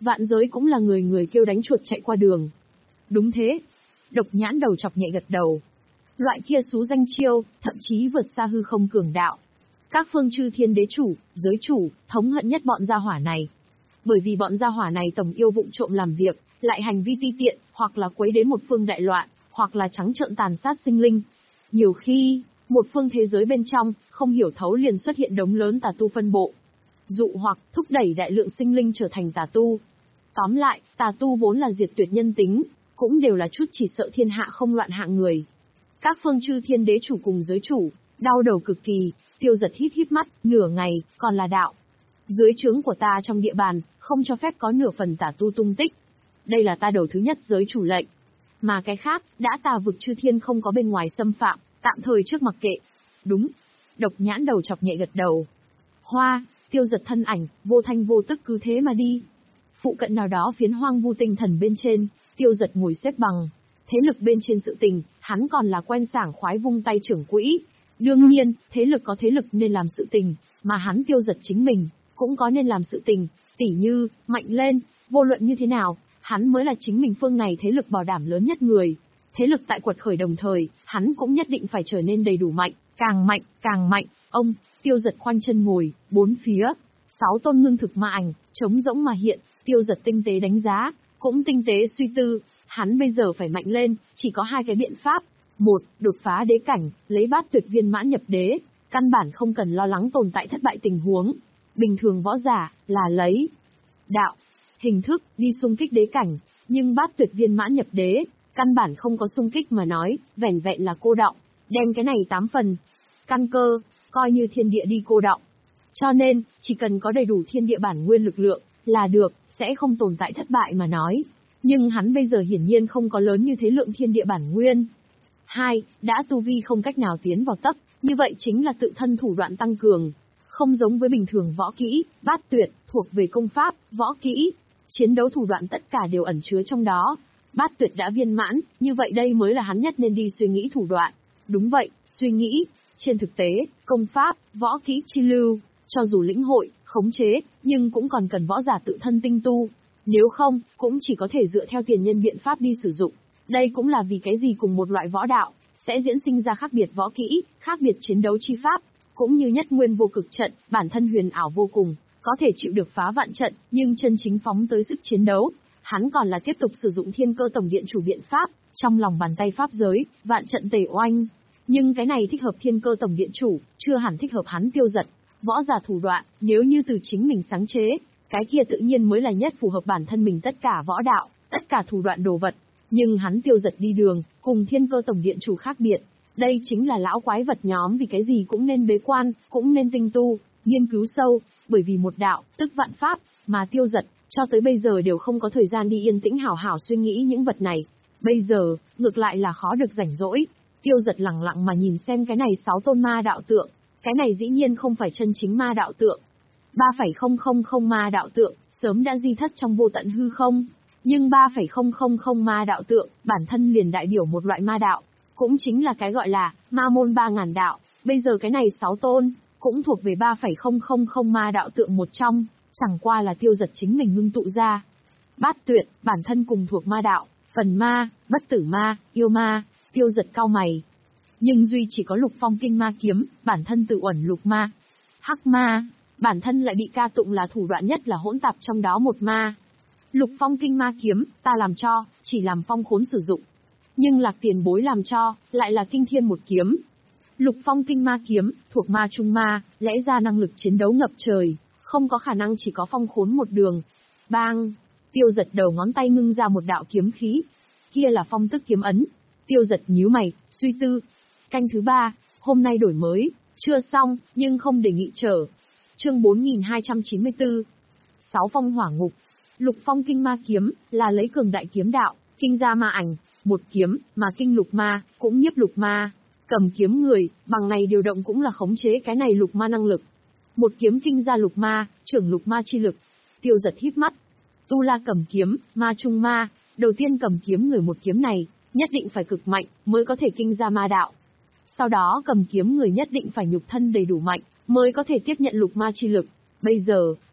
Vạn giới cũng là người người kêu đánh chuột chạy qua đường. Đúng thế. Độc nhãn đầu chọc nhẹ gật đầu. Loại kia xú danh chiêu, thậm chí vượt xa hư không cường đạo. Các phương chư thiên đế chủ, giới chủ, thống hận nhất bọn gia hỏa này. Bởi vì bọn gia hỏa này tổng yêu vụng trộm làm việc, lại hành vi ti tiện, hoặc là quấy đến một phương đại loạn, hoặc là trắng trợn tàn sát sinh linh. Nhiều khi, một phương thế giới bên trong, không hiểu thấu liền xuất hiện đống lớn tà tu phân bộ. Dụ hoặc thúc đẩy đại lượng sinh linh trở thành tà tu. Tóm lại, tà tu vốn là diệt tuyệt nhân tính, cũng đều là chút chỉ sợ thiên hạ không loạn hạng người. Các phương chư thiên đế chủ cùng giới chủ, đau đầu cực kỳ, Tiêu Giật híp híp mắt, nửa ngày, còn là đạo. Dưới trướng của ta trong địa bàn, không cho phép có nửa phần tà tu tung tích. Đây là ta đầu thứ nhất giới chủ lệnh. Mà cái khác, đã tà vực chư thiên không có bên ngoài xâm phạm, tạm thời trước mặc kệ. Đúng. Độc nhãn đầu chọc nhẹ gật đầu. Hoa, Tiêu Giật thân ảnh, vô thanh vô tức cứ thế mà đi. Phụ cận nào đó phiến hoang vu tinh thần bên trên, Tiêu Giật ngồi xếp bằng. Thế lực bên trên sự tình, hắn còn là quen sảng khoái vung tay trưởng quỹ. Đương nhiên, thế lực có thế lực nên làm sự tình, mà hắn Tiêu Giật chính mình, cũng có nên làm sự tình, tỉ như, mạnh lên, vô luận như thế nào, hắn mới là chính mình phương này thế lực bảo đảm lớn nhất người. Thế lực tại quật khởi đồng thời, hắn cũng nhất định phải trở nên đầy đủ mạnh, càng mạnh, càng mạnh. Ông, Tiêu Giật khoanh chân ngồi, bốn phía, sáu tôn ngưng thực ma ảnh, trống rỗng mà hiện, Tiêu Giật tinh tế đánh giá, cũng tinh tế suy tư, hắn bây giờ phải mạnh lên, chỉ có hai cái biện pháp. Một, đột phá đế cảnh, lấy bát tuyệt viên mãn nhập đế, căn bản không cần lo lắng tồn tại thất bại tình huống. Bình thường võ giả, là lấy đạo, hình thức, đi xung kích đế cảnh, nhưng bát tuyệt viên mãn nhập đế, căn bản không có xung kích mà nói, vẻn vẹn là cô đọng, đem cái này tám phần. Căn cơ, coi như thiên địa đi cô đọng. Cho nên, chỉ cần có đầy đủ thiên địa bản nguyên lực lượng, là được, sẽ không tồn tại thất bại mà nói. Nhưng hắn bây giờ hiển nhiên không có lớn như thế lượng thiên địa bản nguyên. Hai, đã tu vi không cách nào tiến vào tấp, như vậy chính là tự thân thủ đoạn tăng cường. Không giống với bình thường võ kỹ, bát tuyệt, thuộc về công pháp, võ kỹ, chiến đấu thủ đoạn tất cả đều ẩn chứa trong đó. Bát tuyệt đã viên mãn, như vậy đây mới là hắn nhất nên đi suy nghĩ thủ đoạn. Đúng vậy, suy nghĩ. Trên thực tế, công pháp, võ kỹ chi lưu, cho dù lĩnh hội, khống chế, nhưng cũng còn cần võ giả tự thân tinh tu. Nếu không, cũng chỉ có thể dựa theo tiền nhân biện pháp đi sử dụng. Đây cũng là vì cái gì cùng một loại võ đạo, sẽ diễn sinh ra khác biệt võ kỹ, khác biệt chiến đấu chi pháp. Cũng như nhất nguyên vô cực trận, bản thân huyền ảo vô cùng, có thể chịu được phá vạn trận, nhưng chân chính phóng tới sức chiến đấu, hắn còn là tiếp tục sử dụng thiên cơ tổng điện chủ biện pháp, trong lòng bàn tay pháp giới, vạn trận tề oanh. Nhưng cái này thích hợp thiên cơ tổng điện chủ, chưa hẳn thích hợp hắn Tiêu Giật. Võ giả thủ đoạn, nếu như từ chính mình sáng chế, cái kia tự nhiên mới là nhất phù hợp bản thân mình tất cả võ đạo, tất cả thủ đoạn đồ vật. Nhưng hắn Tiêu Giật đi đường, cùng thiên cơ tổng điện chủ khác biệt. Đây chính là lão quái vật nhóm vì cái gì cũng nên bế quan, cũng nên tinh tu, nghiên cứu sâu, bởi vì một đạo, tức vạn pháp, mà Tiêu Giật, cho tới bây giờ đều không có thời gian đi yên tĩnh hảo hảo suy nghĩ những vật này. Bây giờ, ngược lại là khó được rảnh rỗi. Tiêu Giật lặng lặng mà nhìn xem cái này sáu tôn ma đạo tượng, cái này dĩ nhiên không phải chân chính ma đạo tượng. ba phẩy không không không ma đạo tượng, sớm đã di thất trong vô tận hư không. Nhưng ba phẩy không không không ma đạo tượng, bản thân liền đại biểu một loại ma đạo. Cũng chính là cái gọi là, ma môn ba ngàn đạo, bây giờ cái này sáu tôn, cũng thuộc về ba phẩy không không không ma đạo tượng một trong, chẳng qua là Tiêu Giật chính mình ngưng tụ ra. Bát tuyệt, bản thân cùng thuộc ma đạo, phần ma, bất tử ma, yêu ma, Tiêu Giật cau mày. Nhưng duy chỉ có lục phong kinh ma kiếm, bản thân tự uẩn lục ma. Hắc ma, bản thân lại bị ca tụng là thủ đoạn nhất là hỗn tạp trong đó một ma. Lục phong kinh ma kiếm, ta làm cho, chỉ làm phong khốn sử dụng. Nhưng Lạc Tiền Bối làm cho, lại là kinh thiên một kiếm. Lục phong kinh ma kiếm, thuộc ma trung ma, lẽ ra năng lực chiến đấu ngập trời, không có khả năng chỉ có phong khốn một đường. Bang! Tiêu Giật đầu ngón tay ngưng ra một đạo kiếm khí. Kia là phong tức kiếm ấn. Tiêu Giật nhíu mày, suy tư. Canh thứ ba, hôm nay đổi mới, chưa xong, nhưng không để nghị trở. Chương bốn nghìn hai trăm chín mươi tư. Sáu phong hỏa ngục. Lục phong kinh ma kiếm, là lấy cường đại kiếm đạo, kinh ra ma ảnh. Một kiếm, mà kinh lục ma, cũng nhiếp lục ma. Cầm kiếm người, bằng này điều động cũng là khống chế cái này lục ma năng lực. Một kiếm kinh ra lục ma, trưởng lục ma chi lực. Tiêu Giật híp mắt. Tu la cầm kiếm, ma trung ma, đầu tiên cầm kiếm người một kiếm này, nhất định phải cực mạnh, mới có thể kinh ra ma đạo. Sau đó cầm kiếm người nhất định phải nhục thân đầy đủ mạnh, mới có thể tiếp nhận lục ma chi lực. Bây giờ,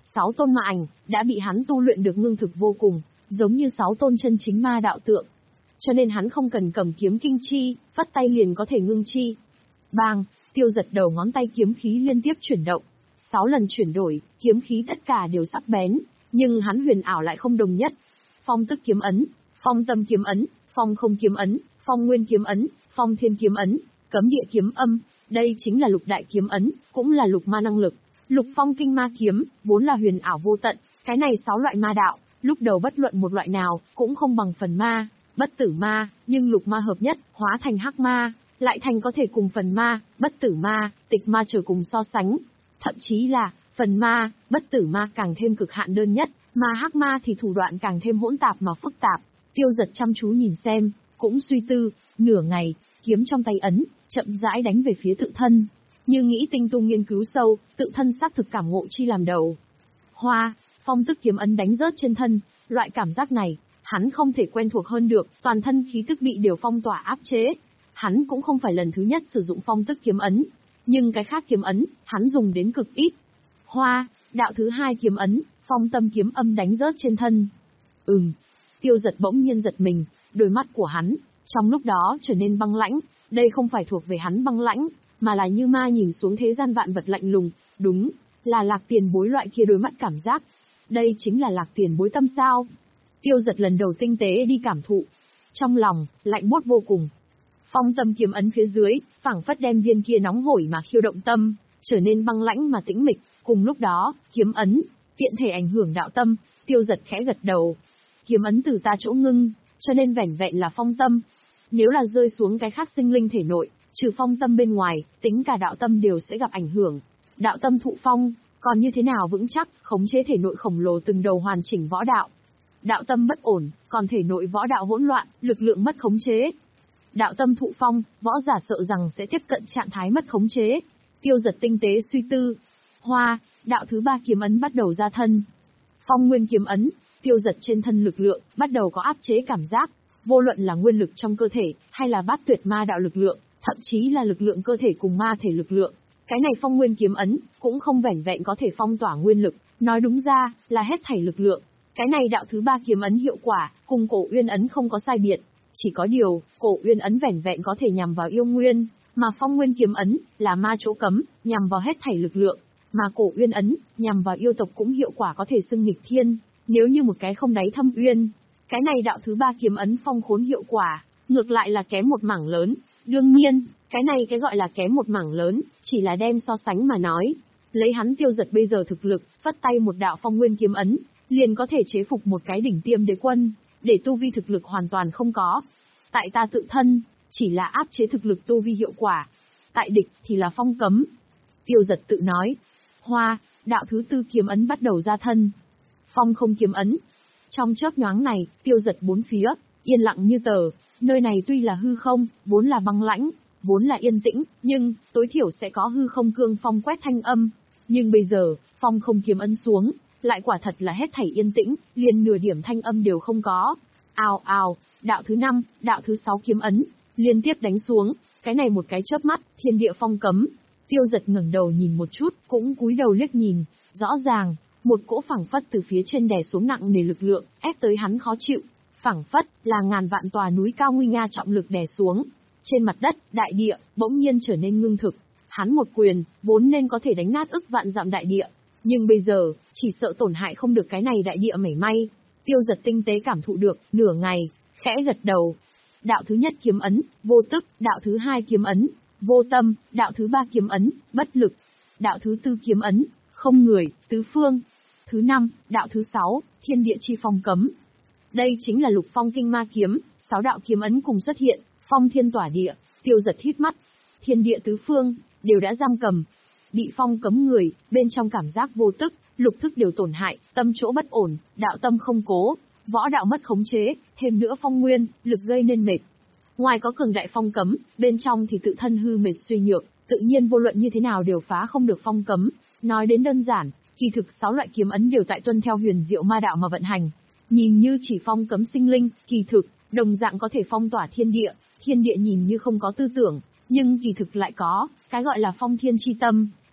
Sáu tôn ma ảnh đã bị hắn tu luyện được ngưng thực vô cùng, giống như sáu tôn chân chính ma đạo tượng. Cho nên hắn không cần cầm kiếm kinh chi, vắt tay liền có thể ngưng chi. Bang, Tiêu Giật đầu ngón tay kiếm khí liên tiếp chuyển động. Sáu lần chuyển đổi, kiếm khí tất cả đều sắc bén, nhưng hắn huyền ảo lại không đồng nhất. Phong tức kiếm ấn, phong tâm kiếm ấn, phong không kiếm ấn, phong nguyên kiếm ấn, phong thiên kiếm ấn, cấm địa kiếm âm, đây chính là lục đại kiếm ấn, cũng là lục ma năng lực. Lục phong kinh ma kiếm, vốn là huyền ảo vô tận, cái này sáu loại ma đạo, lúc đầu bất luận một loại nào, cũng không bằng phần ma, bất tử ma, nhưng lục ma hợp nhất, hóa thành hắc ma, lại thành có thể cùng phần ma, bất tử ma, tịch ma trở cùng so sánh. Thậm chí là, phần ma, bất tử ma càng thêm cực hạn đơn nhất, mà hắc ma thì thủ đoạn càng thêm hỗn tạp mà phức tạp. Tiêu Giật chăm chú nhìn xem, cũng suy tư, nửa ngày, kiếm trong tay ấn, chậm rãi đánh về phía tự thân. Như nghĩ tinh tu nghiên cứu sâu, tự thân xác thực cảm ngộ chi làm đầu. Hoa, phong tức kiếm ấn đánh rớt trên thân, loại cảm giác này, hắn không thể quen thuộc hơn được, toàn thân khí tức bị điều phong tỏa áp chế. Hắn cũng không phải lần thứ nhất sử dụng phong tức kiếm ấn, nhưng cái khác kiếm ấn, hắn dùng đến cực ít. Hoa, đạo thứ hai kiếm ấn, phong tâm kiếm âm đánh rớt trên thân. Ừm, Tiêu Giật bỗng nhiên giật mình, đôi mắt của hắn, trong lúc đó trở nên băng lãnh, đây không phải thuộc về hắn băng lãnh, mà là như ma nhìn xuống thế gian vạn vật lạnh lùng, đúng, là Lạc Tiền Bối loại kia đôi mắt cảm giác. Đây chính là Lạc Tiền Bối tâm sao? Tiêu Giật lần đầu tinh tế đi cảm thụ, trong lòng, lạnh buốt vô cùng. Phong tâm kiếm ấn phía dưới, phảng phất đem viên kia nóng hổi mà khiêu động tâm, trở nên băng lãnh mà tĩnh mịch, cùng lúc đó, kiếm ấn, tiện thể ảnh hưởng đạo tâm, Tiêu Giật khẽ gật đầu. Kiếm ấn từ ta chỗ ngưng, cho nên vẻn vẹn là phong tâm. Nếu là rơi xuống cái khác sinh linh thể nội, trừ phong tâm bên ngoài, tính cả đạo tâm đều sẽ gặp ảnh hưởng. Đạo tâm thụ phong, còn như thế nào vững chắc, khống chế thể nội khổng lồ từng đầu hoàn chỉnh võ đạo. Đạo tâm bất ổn, còn thể nội võ đạo hỗn loạn, lực lượng mất khống chế. Đạo tâm thụ phong, võ giả sợ rằng sẽ tiếp cận trạng thái mất khống chế. Tiêu Giật tinh tế suy tư. Hoa, đạo thứ ba kiếm ấn bắt đầu ra thân. Phong nguyên kiếm ấn, Tiêu Giật trên thân lực lượng, bắt đầu có áp chế cảm giác. Vô luận là nguyên lực trong cơ thể, hay là bát tuyệt ma đạo lực lượng, thậm chí là lực lượng cơ thể cùng ma thể lực lượng. Cái này phong nguyên kiếm ấn, cũng không vẻn vẹn có thể phong tỏa nguyên lực, nói đúng ra, là hết thảy lực lượng. Cái này đạo thứ ba kiếm ấn hiệu quả, cùng cổ uyên ấn không có sai biệt. Chỉ có điều, cổ uyên ấn vẻn vẹn có thể nhằm vào yêu nguyên, mà phong nguyên kiếm ấn, là ma chỗ cấm, nhằm vào hết thảy lực lượng. Mà cổ uyên ấn, nhằm vào yêu tộc cũng hiệu quả có thể xưng nghịch thiên, nếu như một cái không đáy thâm uyên. Cái này đạo thứ ba kiếm ấn phong khốn hiệu quả, ngược lại là kém một mảng lớn. Đương nhiên, cái này cái gọi là kém một mảng lớn, chỉ là đem so sánh mà nói. Lấy hắn Tiêu Giật bây giờ thực lực, phất tay một đạo phong nguyên kiếm ấn, liền có thể chế phục một cái đỉnh tiêm đế quân, để tu vi thực lực hoàn toàn không có. Tại ta tự thân, chỉ là áp chế thực lực tu vi hiệu quả. Tại địch thì là phong cấm. Tiêu Giật tự nói. Hoa, đạo thứ tư kiếm ấn bắt đầu ra thân. Phong không kiếm ấn. Trong chớp nhoáng này, Tiêu Giật bốn phía, yên lặng như tờ. Nơi này tuy là hư không, vốn là băng lãnh, vốn là yên tĩnh, nhưng, tối thiểu sẽ có hư không cương phong quét thanh âm. Nhưng bây giờ, phong không kiếm ấn xuống, lại quả thật là hết thảy yên tĩnh, liền nửa điểm thanh âm đều không có. Ào ào, đạo thứ năm, đạo thứ sáu kiếm ấn, liên tiếp đánh xuống, cái này một cái chớp mắt, thiên địa phong cấm. Tiêu Giật ngẩng đầu nhìn một chút, cũng cúi đầu liếc nhìn, rõ ràng, một cỗ phảng phất từ phía trên đè xuống nặng nề lực lượng, ép tới hắn khó chịu. Phảng phất là ngàn vạn tòa núi cao nguy nga trọng lực đè xuống. Trên mặt đất, đại địa, bỗng nhiên trở nên ngưng thực. Hắn một quyền, vốn nên có thể đánh nát ức vạn dặm đại địa. Nhưng bây giờ, chỉ sợ tổn hại không được cái này đại địa mảy may. Tiêu Giật tinh tế cảm thụ được, nửa ngày, khẽ gật đầu. Đạo thứ nhất kiếm ấn, vô tức, đạo thứ hai kiếm ấn, vô tâm, đạo thứ ba kiếm ấn, bất lực. Đạo thứ tư kiếm ấn, không người, tứ phương. Thứ năm, đạo thứ sáu, thiên địa chi phong cấm. Đây chính là lục phong kinh ma kiếm, sáu đạo kiếm ấn cùng xuất hiện, phong thiên tỏa địa. Tiêu Giật hít mắt. Thiên địa tứ phương, đều đã giam cầm. Bị phong cấm người, bên trong cảm giác vô tức, lục thức đều tổn hại, tâm chỗ bất ổn, đạo tâm không cố, võ đạo mất khống chế, thêm nữa phong nguyên, lực gây nên mệt. Ngoài có cường đại phong cấm, bên trong thì tự thân hư mệt suy nhược, tự nhiên vô luận như thế nào đều phá không được phong cấm. Nói đến đơn giản, kỳ thực sáu loại kiếm ấn đều tại tuân theo huyền diệu ma đạo mà vận hành. Nhìn như chỉ phong cấm sinh linh, kỳ thực, đồng dạng có thể phong tỏa thiên địa, thiên địa nhìn như không có tư tưởng, nhưng kỳ thực lại có, cái gọi là phong thiên chi tâm.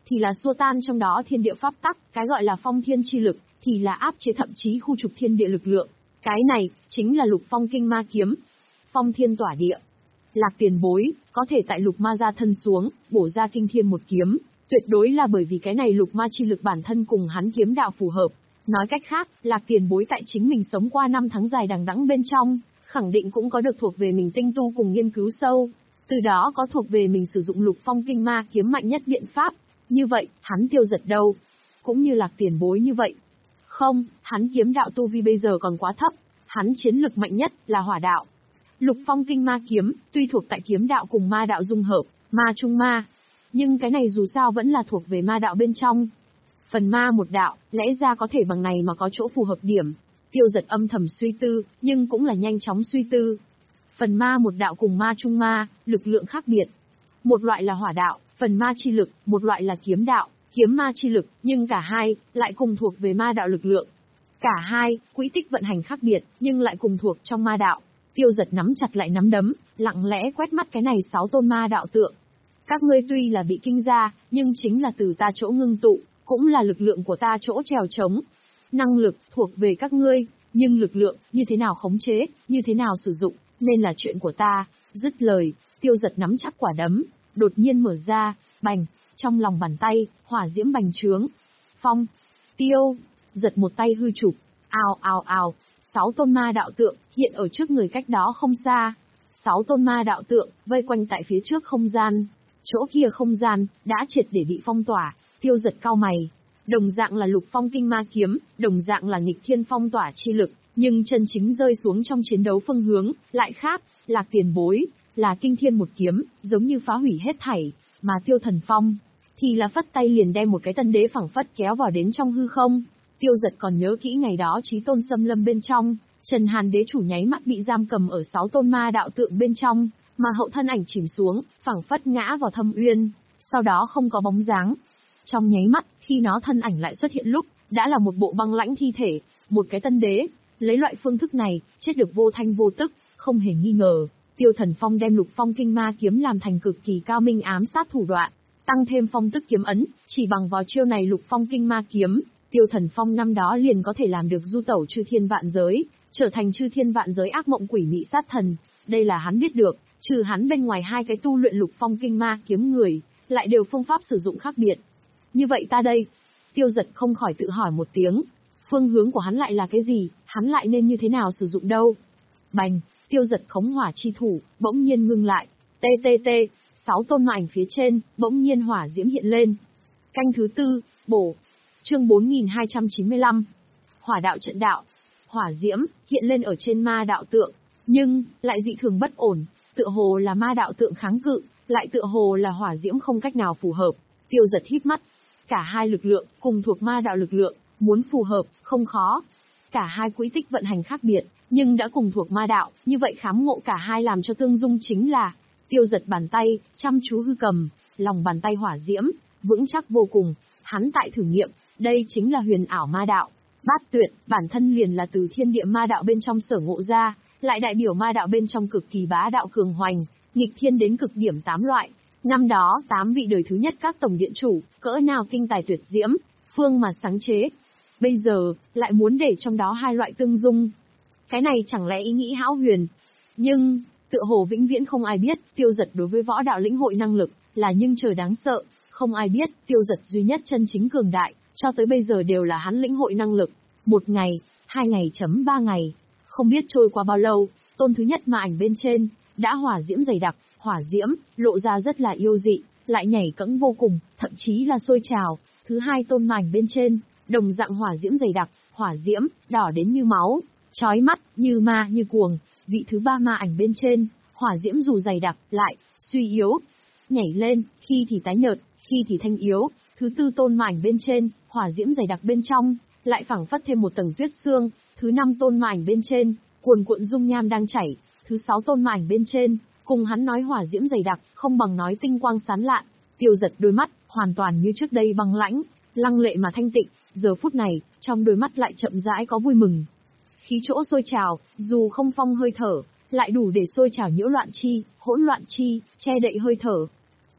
thì là xua tan trong đó thiên địa pháp tắc, cái gọi là phong thiên chi lực, thì là áp chế thậm chí khu trục thiên địa lực lượng. Cái này, chính là lục phong kinh ma kiếm. Phong thiên tỏa địa. Lạc tiền bối, có thể tại lục ma ra thân xuống, bổ ra kinh thiên một kiếm, tuyệt đối là bởi vì cái này lục ma chi lực bản thân cùng hắn kiếm đạo phù hợp. Nói cách khác, lạc tiền bối tại chính mình sống qua năm tháng dài đằng đẵng bên trong, khẳng định cũng có được thuộc về mình tinh tu cùng nghiên cứu sâu. Từ đó có thuộc về mình sử dụng lục phong kinh ma kiếm mạnh nhất biện pháp. Như vậy, hắn Tiêu Giật đâu? Cũng như lạc tiền bối như vậy. Không, hắn kiếm đạo tu vi bây giờ còn quá thấp. Hắn chiến lực mạnh nhất là hỏa đạo. Lục phong kinh ma kiếm, tuy thuộc tại kiếm đạo cùng ma đạo dung hợp, ma trung ma. Nhưng cái này dù sao vẫn là thuộc về ma đạo bên trong. Phần ma một đạo, lẽ ra có thể bằng này mà có chỗ phù hợp điểm. Tiêu Giật âm thầm suy tư, nhưng cũng là nhanh chóng suy tư. Phần ma một đạo cùng ma trung ma, lực lượng khác biệt. Một loại là hỏa đạo, phần ma chi lực, một loại là kiếm đạo, kiếm ma chi lực, nhưng cả hai lại cùng thuộc về ma đạo lực lượng. Cả hai, quỹ tích vận hành khác biệt, nhưng lại cùng thuộc trong ma đạo. Tiêu Giật nắm chặt lại nắm đấm, lặng lẽ quét mắt cái này sáu tôn ma đạo tượng. Các ngươi tuy là bị kinh ra, nhưng chính là từ ta chỗ ngưng tụ, cũng là lực lượng của ta chỗ trèo trống. Năng lực thuộc về các ngươi, nhưng lực lượng như thế nào khống chế, như thế nào sử dụng, nên là chuyện của ta. Dứt lời, Tiêu Giật nắm chắc quả đấm, đột nhiên mở ra, bành, trong lòng bàn tay, hỏa diễm bành trướng. Phong, tiêu, giật một tay hư chụp, ào ào ào, sáu tôn ma đạo tượng hiện ở trước người cách đó không xa. Sáu tôn ma đạo tượng vây quanh tại phía trước không gian. Chỗ kia không gian đã triệt để bị phong tỏa. Tiêu Giật cau mày. Đồng dạng là lục phong kinh ma kiếm, đồng dạng là nghịch thiên phong tỏa chi lực, nhưng chân chính rơi xuống trong chiến đấu phương hướng lại khác. Lạc tiền bối là kinh thiên một kiếm, giống như phá hủy hết thảy, mà Tiêu Thần Phong thì là phất tay liền đem một cái tân đế phẳng phất kéo vào đến trong hư không. Tiêu Giật còn nhớ kỹ ngày đó Chí Tôn xâm lâm bên trong, Trần Hàn đế chủ nháy mắt bị giam cầm ở sáu tôn ma đạo tượng bên trong, mà hậu thân ảnh chìm xuống, phẳng phất ngã vào thâm uyên, sau đó không có bóng dáng. Trong nháy mắt, khi nó thân ảnh lại xuất hiện lúc, đã là một bộ băng lãnh thi thể, một cái tân đế. Lấy loại phương thức này, chết được vô thanh vô tức, không hề nghi ngờ. Tiêu Thần Phong đem lục phong kinh ma kiếm làm thành cực kỳ cao minh ám sát thủ đoạn, tăng thêm phong tức kiếm ấn, chỉ bằng vào chiêu này lục phong kinh ma kiếm, Tiêu Thần Phong năm đó liền có thể làm được du tẩu chư thiên vạn giới, trở thành chư thiên vạn giới ác mộng quỷ mị sát thần. Đây là hắn biết được, trừ hắn bên ngoài hai cái tu luyện lục phong kinh ma kiếm người, lại đều phương pháp sử dụng khác biệt. Như vậy ta đây, Tiêu Giật không khỏi tự hỏi một tiếng, phương hướng của hắn lại là cái gì, hắn lại nên như thế nào sử dụng đâu. Bành, Tiêu Giật khống hỏa chi thủ, bỗng nhiên ngưng lại, tê tê tê, sáu tôn ma ảnh phía trên, bỗng nhiên hỏa diễm hiện lên. Canh thứ tư, bổ. Chương bốn nghìn hai trăm chín mươi lăm. Hỏa đạo trận đạo. Hỏa diễm hiện lên ở trên ma đạo tượng, nhưng lại dị thường bất ổn, tựa hồ là ma đạo tượng kháng cự, lại tựa hồ là hỏa diễm không cách nào phù hợp. Tiêu Giật híp mắt, cả hai lực lượng cùng thuộc ma đạo lực lượng, muốn phù hợp không khó. Cả hai quỹ tích vận hành khác biệt, nhưng đã cùng thuộc ma đạo, như vậy khám ngộ cả hai làm cho tương dung chính là Tiêu Giật bàn tay chăm chú hư cầm, lòng bàn tay hỏa diễm vững chắc vô cùng. Hắn tại thử nghiệm, đây chính là huyền ảo ma đạo. Bát tuyệt, bản thân liền là từ thiên địa ma đạo bên trong sở ngộ ra, lại đại biểu ma đạo bên trong cực kỳ bá đạo cường hoành, nghịch thiên đến cực điểm tám loại. Năm đó, tám vị đời thứ nhất các tổng điện chủ, cỡ nào kinh tài tuyệt diễm, phương mà sáng chế. Bây giờ, lại muốn để trong đó hai loại tương dung. Cái này chẳng lẽ ý nghĩ hão huyền. Nhưng, tựa hồ vĩnh viễn không ai biết, Tiêu Giật đối với võ đạo lĩnh hội năng lực, là nhưng trời đáng sợ. Không ai biết, Tiêu Giật duy nhất chân chính cường đại, cho tới bây giờ đều là hắn lĩnh hội năng lực. Một ngày, hai ngày chấm ba ngày. Không biết trôi qua bao lâu, tôn thứ nhất ma ảnh bên trên, đã hỏa diễm dày đặc, hỏa diễm, lộ ra rất là yêu dị, lại nhảy cẫng vô cùng, thậm chí là sôi trào. Thứ hai tôn ma ảnh bên trên, đồng dạng hỏa diễm dày đặc, hỏa diễm, đỏ đến như máu, chói mắt, như ma như cuồng. Vị thứ ba ma ảnh bên trên, hỏa diễm dù dày đặc, lại, suy yếu, nhảy lên, khi thì tái nhợt, khi thì thanh yếu. Thứ tư tôn ma ảnh bên trên, hỏa diễm dày đặc bên trong, lại phảng phất thêm một tầng tuyết xương. Thứ năm tôn ma ảnh bên trên, cuồn cuộn dung nham đang chảy. Thứ sáu tôn ma ảnh bên trên, cùng hắn nói hỏa diễm dày đặc, không bằng nói tinh quang sáng lạn. Tiêu Giật đôi mắt, hoàn toàn như trước đây băng lãnh, lăng lệ mà thanh tịnh, giờ phút này, trong đôi mắt lại chậm rãi có vui mừng. Khí chỗ sôi trào, dù không phong hơi thở, lại đủ để sôi trào nhiễu loạn chi, hỗn loạn chi, che đậy hơi thở.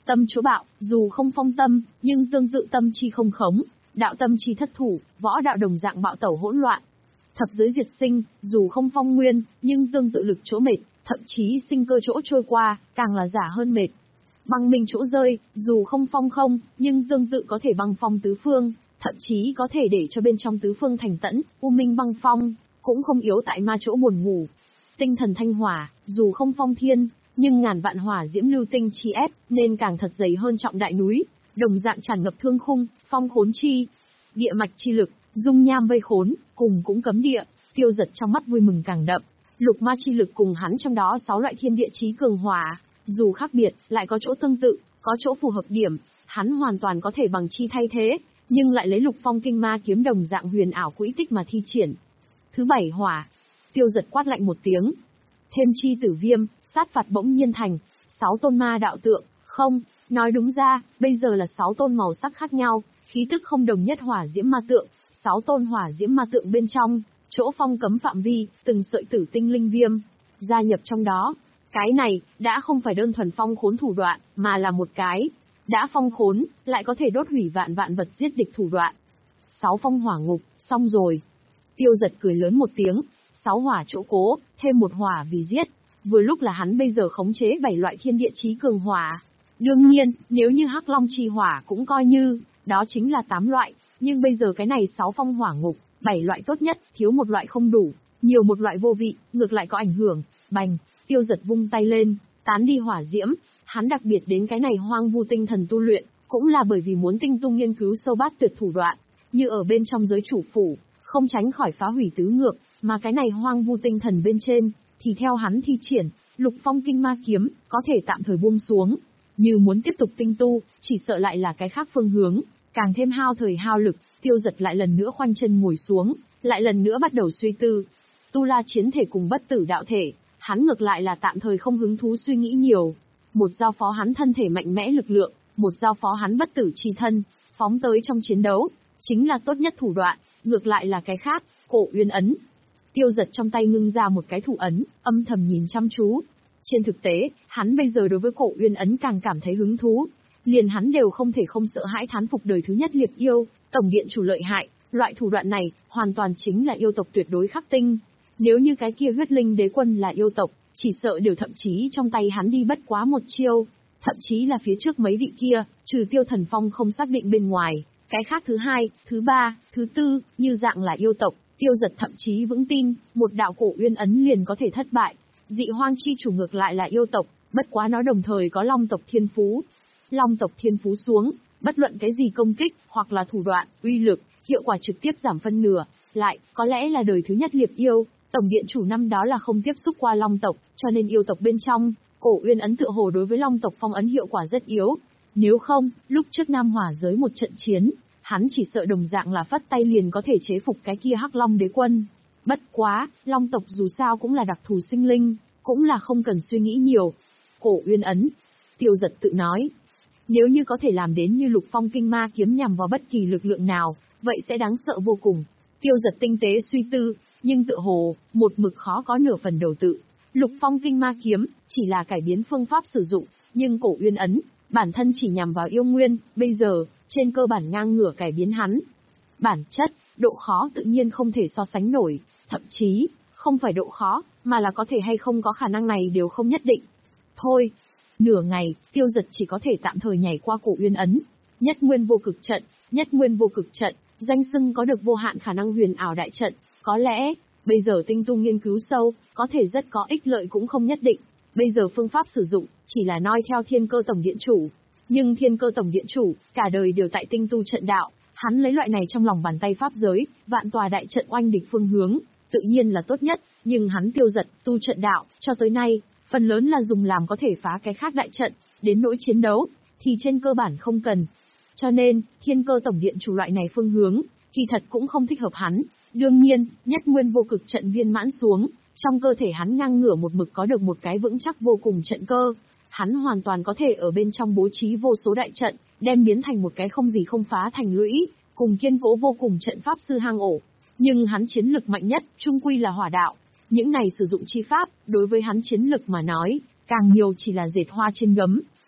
tâm chỗ bạo, dù không phong tâm, nhưng tương tự tâm chi không khống, đạo tâm chi thất thủ, võ đạo đồng dạng bạo tẩu hỗn loạn. Thập giới diệt sinh, dù không phong nguyên, nhưng tương tự lực chỗ mệt, thậm chí sinh cơ chỗ trôi qua, càng là giả hơn mệt. Băng minh chỗ rơi, dù không phong không, nhưng tương tự có thể băng phong tứ phương, thậm chí có thể để cho bên trong tứ phương thành tẫn, u minh băng phong, cũng không yếu tại ma chỗ buồn ngủ. Tinh thần thanh hỏa, dù không phong thiên, nhưng ngàn vạn hỏa diễm lưu tinh chi ép, nên càng thật dày hơn trọng đại núi, đồng dạng tràn ngập thương khung, phong khốn chi. Địa mạch chi lực, dung nham vây khốn, cùng cũng cấm địa, Tiêu Dật trong mắt vui mừng càng đậm. Lục ma chi lực cùng hắn trong đó sáu loại thiên địa chí cường hỏa, dù khác biệt, lại có chỗ tương tự, có chỗ phù hợp điểm, hắn hoàn toàn có thể bằng chi thay thế, nhưng lại lấy lục phong kinh ma kiếm đồng dạng huyền ảo quỹ tích mà thi triển. Thứ bảy hỏa, Tiêu Dật quát lạnh một tiếng. Thêm chi tử viêm, sát phạt bỗng nhiên thành, sáu tôn ma đạo tượng, không, nói đúng ra, bây giờ là sáu tôn màu sắc khác nhau, khí tức không đồng nhất hỏa diễm ma tượng, sáu tôn hỏa diễm ma tượng bên trong, chỗ phong cấm phạm vi, từng sợi tử tinh linh viêm, gia nhập trong đó. Cái này, đã không phải đơn thuần phong khốn thủ đoạn, mà là một cái, đã phong khốn, lại có thể đốt hủy vạn vạn vật giết địch thủ đoạn. Sáu phong hỏa ngục, xong rồi. Tiêu Dật cười lớn một tiếng, sáu hỏa chỗ cố, thêm một hỏa vì giết, vừa lúc là hắn bây giờ khống chế bảy loại thiên địa chí cường hỏa. Đương nhiên, nếu như Hắc Long chi hỏa cũng coi như, đó chính là tám loại, nhưng bây giờ cái này sáu phong hỏa ngục, bảy loại tốt nhất, thiếu một loại không đủ, nhiều một loại vô vị, ngược lại có ảnh hưởng. Bành, Tiêu Dật vung tay lên, tán đi hỏa diễm, hắn đặc biệt đến cái này hoang vu tinh thần tu luyện, cũng là bởi vì muốn tinh tung nghiên cứu sâu bát tuyệt thủ đoạn, như ở bên trong giới chủ phủ, không tránh khỏi phá hủy tứ ngược, mà cái này hoang vu tinh thần bên trên, thì theo hắn thi triển, lục phong kinh ma kiếm, có thể tạm thời buông xuống. Như muốn tiếp tục tinh tu, chỉ sợ lại là cái khác phương hướng, càng thêm hao thời hao lực. Tiêu Dật lại lần nữa khoanh chân ngồi xuống, lại lần nữa bắt đầu suy tư. Tu la chiến thể cùng bất tử đạo thể, hắn ngược lại là tạm thời không hứng thú suy nghĩ nhiều. Một giao phó hắn thân thể mạnh mẽ lực lượng, một giao phó hắn bất tử chi thân, phóng tới trong chiến đấu, chính là tốt nhất thủ đoạn, ngược lại là cái khác, cổ uyên ấn. Tiêu Dật trong tay ngưng ra một cái thủ ấn, âm thầm nhìn chăm chú. Trên thực tế, hắn bây giờ đối với cổ uyên ấn càng cảm thấy hứng thú. Liền hắn đều không thể không sợ hãi thán phục đời thứ nhất liệp yêu, tổng điện chủ lợi hại, loại thủ đoạn này, hoàn toàn chính là yêu tộc tuyệt đối khắc tinh. Nếu như cái kia huyết linh đế quân là yêu tộc, chỉ sợ đều thậm chí trong tay hắn đi bất quá một chiêu. Thậm chí là phía trước mấy vị kia, trừ Tiêu Thần Phong không xác định bên ngoài, cái khác thứ hai, thứ ba, thứ tư, như dạng là yêu tộc, Tiêu Dật thậm chí vững tin, một đạo cổ uyên ấn liền có thể thất bại. Dị hoang chi chủ ngược lại là yêu tộc, bất quá nó đồng thời có long tộc thiên phú. Long tộc thiên phú xuống, bất luận cái gì công kích, hoặc là thủ đoạn, uy lực, hiệu quả trực tiếp giảm phân nửa. Lại, có lẽ là đời thứ nhất liệp yêu, tổng điện chủ năm đó là không tiếp xúc qua long tộc, cho nên yêu tộc bên trong, cổ uyên ấn tựa hồ đối với long tộc phong ấn hiệu quả rất yếu. Nếu không, lúc trước Nam Hỏa giới một trận chiến, hắn chỉ sợ đồng dạng là phất tay liền có thể chế phục cái kia Hắc Long đế quân. Bất quá, long tộc dù sao cũng là đặc thù sinh linh, cũng là không cần suy nghĩ nhiều. Cổ uyên ấn, Tiêu Dật tự nói. Nếu như có thể làm đến như lục phong kinh ma kiếm nhằm vào bất kỳ lực lượng nào, vậy sẽ đáng sợ vô cùng. Tiêu Dật tinh tế suy tư, nhưng tự hồ, một mực khó có nửa phần đầu tự. Lục phong kinh ma kiếm, chỉ là cải biến phương pháp sử dụng, nhưng cổ uyên ấn, bản thân chỉ nhằm vào yêu nguyên, bây giờ, trên cơ bản ngang ngửa cải biến hắn. Bản chất, độ khó tự nhiên không thể so sánh nổi, thậm chí, không phải độ khó, mà là có thể hay không có khả năng này đều không nhất định. Thôi, nửa ngày, Tiêu Dật chỉ có thể tạm thời nhảy qua cổ uyên ấn. Nhất nguyên vô cực trận, nhất nguyên vô cực trận, danh xưng có được vô hạn khả năng huyền ảo đại trận, có lẽ, bây giờ tinh tu nghiên cứu sâu, có thể rất có ích lợi cũng không nhất định. Bây giờ phương pháp sử dụng, chỉ là noi theo thiên cơ tổng điện chủ. Nhưng thiên cơ tổng điện chủ, cả đời đều tại tinh tu trận đạo, hắn lấy loại này trong lòng bàn tay pháp giới, vạn tòa đại trận oanh địch phương hướng, tự nhiên là tốt nhất, nhưng hắn Tiêu Dật, tu trận đạo, cho tới nay, phần lớn là dùng làm có thể phá cái khác đại trận, đến nỗi chiến đấu, thì trên cơ bản không cần. Cho nên, thiên cơ tổng điện chủ loại này phương hướng, kỳ thật cũng không thích hợp hắn. Đương nhiên, nhất nguyên vô cực trận viên mãn xuống, trong cơ thể hắn ngang ngửa một mực có được một cái vững chắc vô cùng trận cơ. Hắn hoàn toàn có thể ở bên trong bố trí vô số đại trận, đem biến thành một cái không gì không phá thành lũy, cùng kiên cố vô cùng trận pháp sư hang ổ. Nhưng hắn chiến lực mạnh nhất, trung quy là hỏa đạo. Những này sử dụng chi pháp, đối với hắn chiến lực mà nói, càng nhiều chỉ là dệt hoa trên gấm.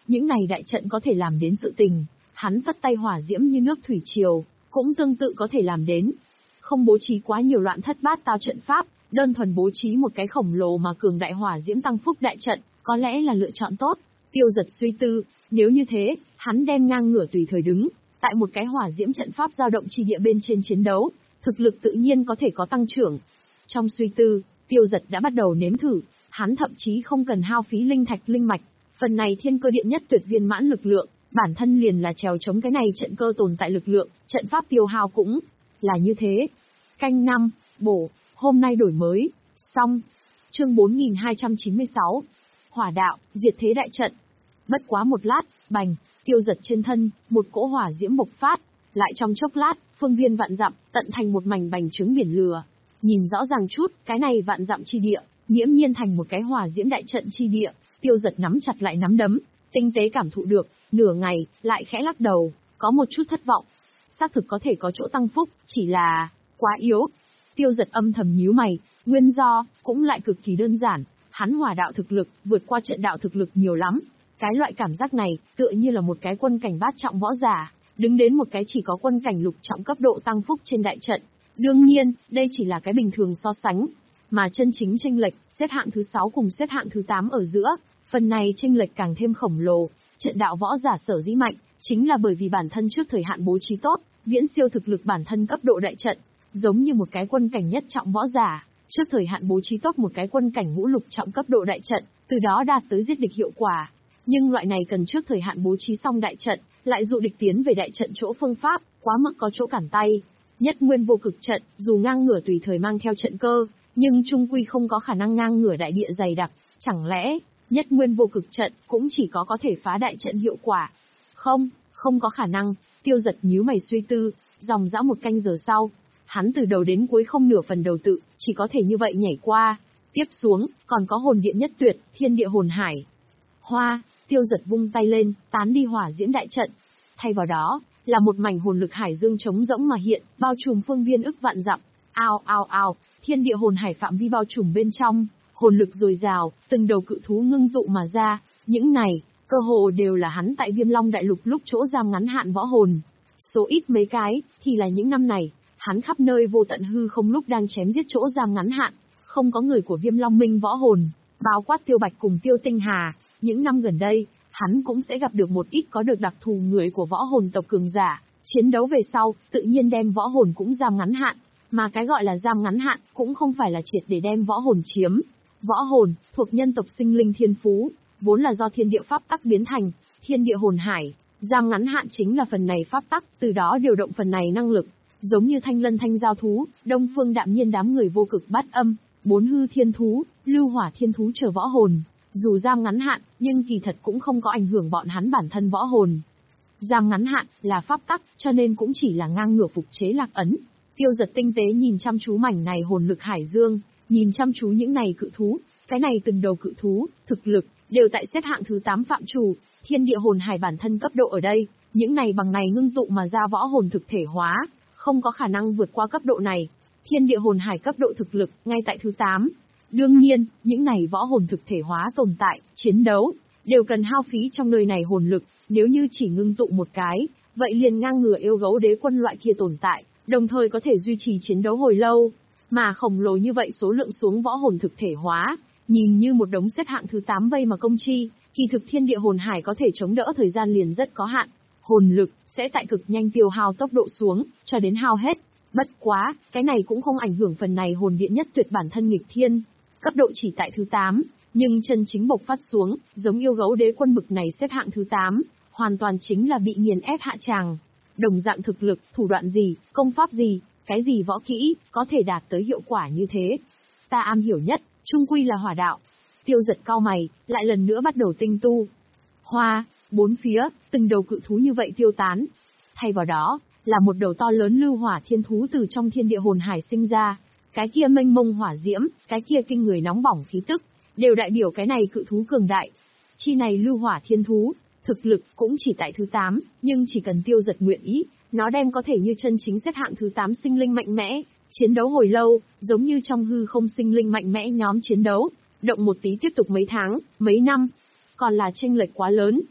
những này đại trận có thể làm đến sự tình, hắn phất tay hỏa diễm như nước thủy triều, cũng tương tự có thể làm đến. Không bố trí quá nhiều loạn thất bát tao trận pháp, đơn thuần bố trí một cái khổng lồ mà cường đại hỏa diễm tăng phúc đại trận, có lẽ là lựa chọn tốt. Tiêu Giật suy tư, nếu như thế, hắn đem ngang ngửa tùy thời đứng, tại một cái hỏa diễm trận pháp dao động chi địa bên trên chiến đấu, thực lực tự nhiên có thể có tăng trưởng. Trong suy tư, Tiêu Giật đã bắt đầu nếm thử, hắn thậm chí không cần hao phí linh thạch linh mạch, phần này thiên cơ điện nhất tuyệt viên mãn lực lượng, bản thân liền là trèo chống cái này trận cơ tồn tại lực lượng, trận pháp tiêu hao cũng là như thế. Canh năm, bổ, hôm nay đổi mới, xong. Chương bốn nghìn hai trăm chín mươi sáu. Hỏa đạo, diệt thế đại trận. Bất quá một lát, bành, Tiêu Giật trên thân, một cỗ hỏa diễm bộc phát, lại trong chốc lát, phương viên vạn dặm, tận thành một mảnh bành trướng biển lửa. Nhìn rõ ràng chút, cái này vạn dặm chi địa, nghiễm nhiên thành một cái hỏa diễm đại trận chi địa. Tiêu Giật nắm chặt lại nắm đấm, tinh tế cảm thụ được, nửa ngày, lại khẽ lắc đầu, có một chút thất vọng. Xác thực có thể có chỗ tăng phúc, chỉ là quá yếu. Tiêu Giật âm thầm nhíu mày, nguyên do cũng lại cực kỳ đơn giản, hắn hỏa đạo thực lực vượt qua trận đạo thực lực nhiều lắm. Cái loại cảm giác này, tựa như là một cái quân cảnh bát trọng võ giả, đứng đến một cái chỉ có quân cảnh lục trọng cấp độ tăng phúc trên đại trận. Đương nhiên, đây chỉ là cái bình thường so sánh, mà chân chính chênh lệch, xếp hạng thứ sáu cùng xếp hạng thứ tám ở giữa, phần này chênh lệch càng thêm khổng lồ. Trận đạo võ giả sở dĩ mạnh, chính là bởi vì bản thân trước thời hạn bố trí tốt, viễn siêu thực lực bản thân cấp độ đại trận, giống như một cái quân cảnh nhất trọng võ giả, trước thời hạn bố trí tốt một cái quân cảnh ngũ lục trọng cấp độ đại trận, từ đó đạt tới giết địch hiệu quả. Nhưng loại này cần trước thời hạn bố trí xong đại trận, lại dụ địch tiến về đại trận chỗ phương pháp, quá mức có chỗ cản tay. Nhất nguyên vô cực trận, dù ngang ngửa tùy thời mang theo trận cơ, nhưng chung quy không có khả năng ngang ngửa đại địa dày đặc, chẳng lẽ nhất nguyên vô cực trận cũng chỉ có có thể phá đại trận hiệu quả? Không, không có khả năng. Tiêu Giật nhíu mày suy tư, dòng dã một canh giờ sau, hắn từ đầu đến cuối không nửa phần đầu tự, chỉ có thể như vậy nhảy qua. Tiếp xuống, còn có hồn điện nhất tuyệt, thiên địa hồn hải. Hoa, Tiêu Giật vung tay lên, tán đi hỏa diễm đại trận. Thay vào đó, là một mảnh hồn lực hải dương trống rỗng mà hiện, bao trùm phương viên ức vạn dặm. Ao ao ao, thiên địa hồn hải phạm vi bao trùm bên trong, hồn lực dồi dào, từng đầu cự thú ngưng tụ mà ra, những này, cơ hồ đều là hắn tại Viêm Long Đại Lục lúc chỗ giam ngắn hạn võ hồn. Số ít mấy cái, thì là những năm này, hắn khắp nơi vô tận hư không lúc đang chém giết chỗ giam ngắn hạn, không có người của Viêm Long Minh võ hồn, bao quát Tiêu Bạch cùng Tiêu Tinh Hà, những năm gần đây, hắn cũng sẽ gặp được một ít có được đặc thù người của võ hồn tộc cường giả, chiến đấu về sau, tự nhiên đem võ hồn cũng giam ngắn hạn, mà cái gọi là giam ngắn hạn cũng không phải là triệt để đem võ hồn chiếm. Võ hồn, thuộc nhân tộc sinh linh thiên phú, vốn là do thiên địa pháp tắc biến thành, thiên địa hồn hải, giam ngắn hạn chính là phần này pháp tắc, từ đó điều động phần này năng lực, giống như Thanh Lân Thanh Giao thú, Đông Phương Đạm Nhiên đám người vô cực bát âm, bốn hư thiên thú, lưu hỏa thiên thú chờ võ hồn, dù giam ngắn hạn, nhưng kỳ thật cũng không có ảnh hưởng bọn hắn bản thân võ hồn. Giam ngắn hạn là pháp tắc, cho nên cũng chỉ là ngang ngửa phục chế lạc ấn. Tiêu Giật tinh tế nhìn chăm chú mảnh này hồn lực hải dương, nhìn chăm chú những này cự thú, cái này từng đầu cự thú, thực lực, đều tại xếp hạng thứ tám phạm chủ, thiên địa hồn hải bản thân cấp độ ở đây, những này bằng này ngưng tụ mà ra võ hồn thực thể hóa, không có khả năng vượt qua cấp độ này. Thiên địa hồn hải cấp độ thực lực, ngay tại thứ tám. Đương nhiên, những này võ hồn thực thể hóa tồn tại, chiến đấu, đều cần hao phí trong nơi này hồn lực, nếu như chỉ ngưng tụ một cái, vậy liền ngang ngửa yêu gấu đế quân loại kia tồn tại, đồng thời có thể duy trì chiến đấu hồi lâu. Mà khổng lồ như vậy số lượng xuống võ hồn thực thể hóa, nhìn như một đống xếp hạng thứ tám vây mà công chi, kỳ thực thiên địa hồn hải có thể chống đỡ thời gian liền rất có hạn. Hồn lực sẽ tại cực nhanh tiêu hao tốc độ xuống, cho đến hao hết. Bất quá, cái này cũng không ảnh hưởng phần này hồn điện nhất tuyệt bản thân nghịch thiên. Cấp độ chỉ tại thứ tám, nhưng chân chính bộc phát xuống, giống yêu gấu đế quân bực này xếp hạng thứ tám, hoàn toàn chính là bị nghiền ép hạ tràng. Đồng dạng thực lực, thủ đoạn gì, công pháp gì, cái gì võ kỹ, có thể đạt tới hiệu quả như thế. Ta am hiểu nhất, chung quy là hỏa đạo. Tiêu Giật cau mày, lại lần nữa bắt đầu tinh tu. Hoa, bốn phía, từng đầu cự thú như vậy tiêu tán. Thay vào đó, là một đầu to lớn lưu hỏa thiên thú từ trong thiên địa hồn hải sinh ra. Cái kia mênh mông hỏa diễm, cái kia kinh người nóng bỏng khí tức, đều đại biểu cái này cự thú cường đại. Chi này lưu hỏa thiên thú, thực lực cũng chỉ tại thứ tám, nhưng chỉ cần Tiêu Giật nguyện ý, nó đem có thể như chân chính xếp hạng thứ tám sinh linh mạnh mẽ, chiến đấu hồi lâu, giống như trong hư không sinh linh mạnh mẽ nhóm chiến đấu, động một tí tiếp tục mấy tháng, mấy năm, còn là chênh lệch quá lớn.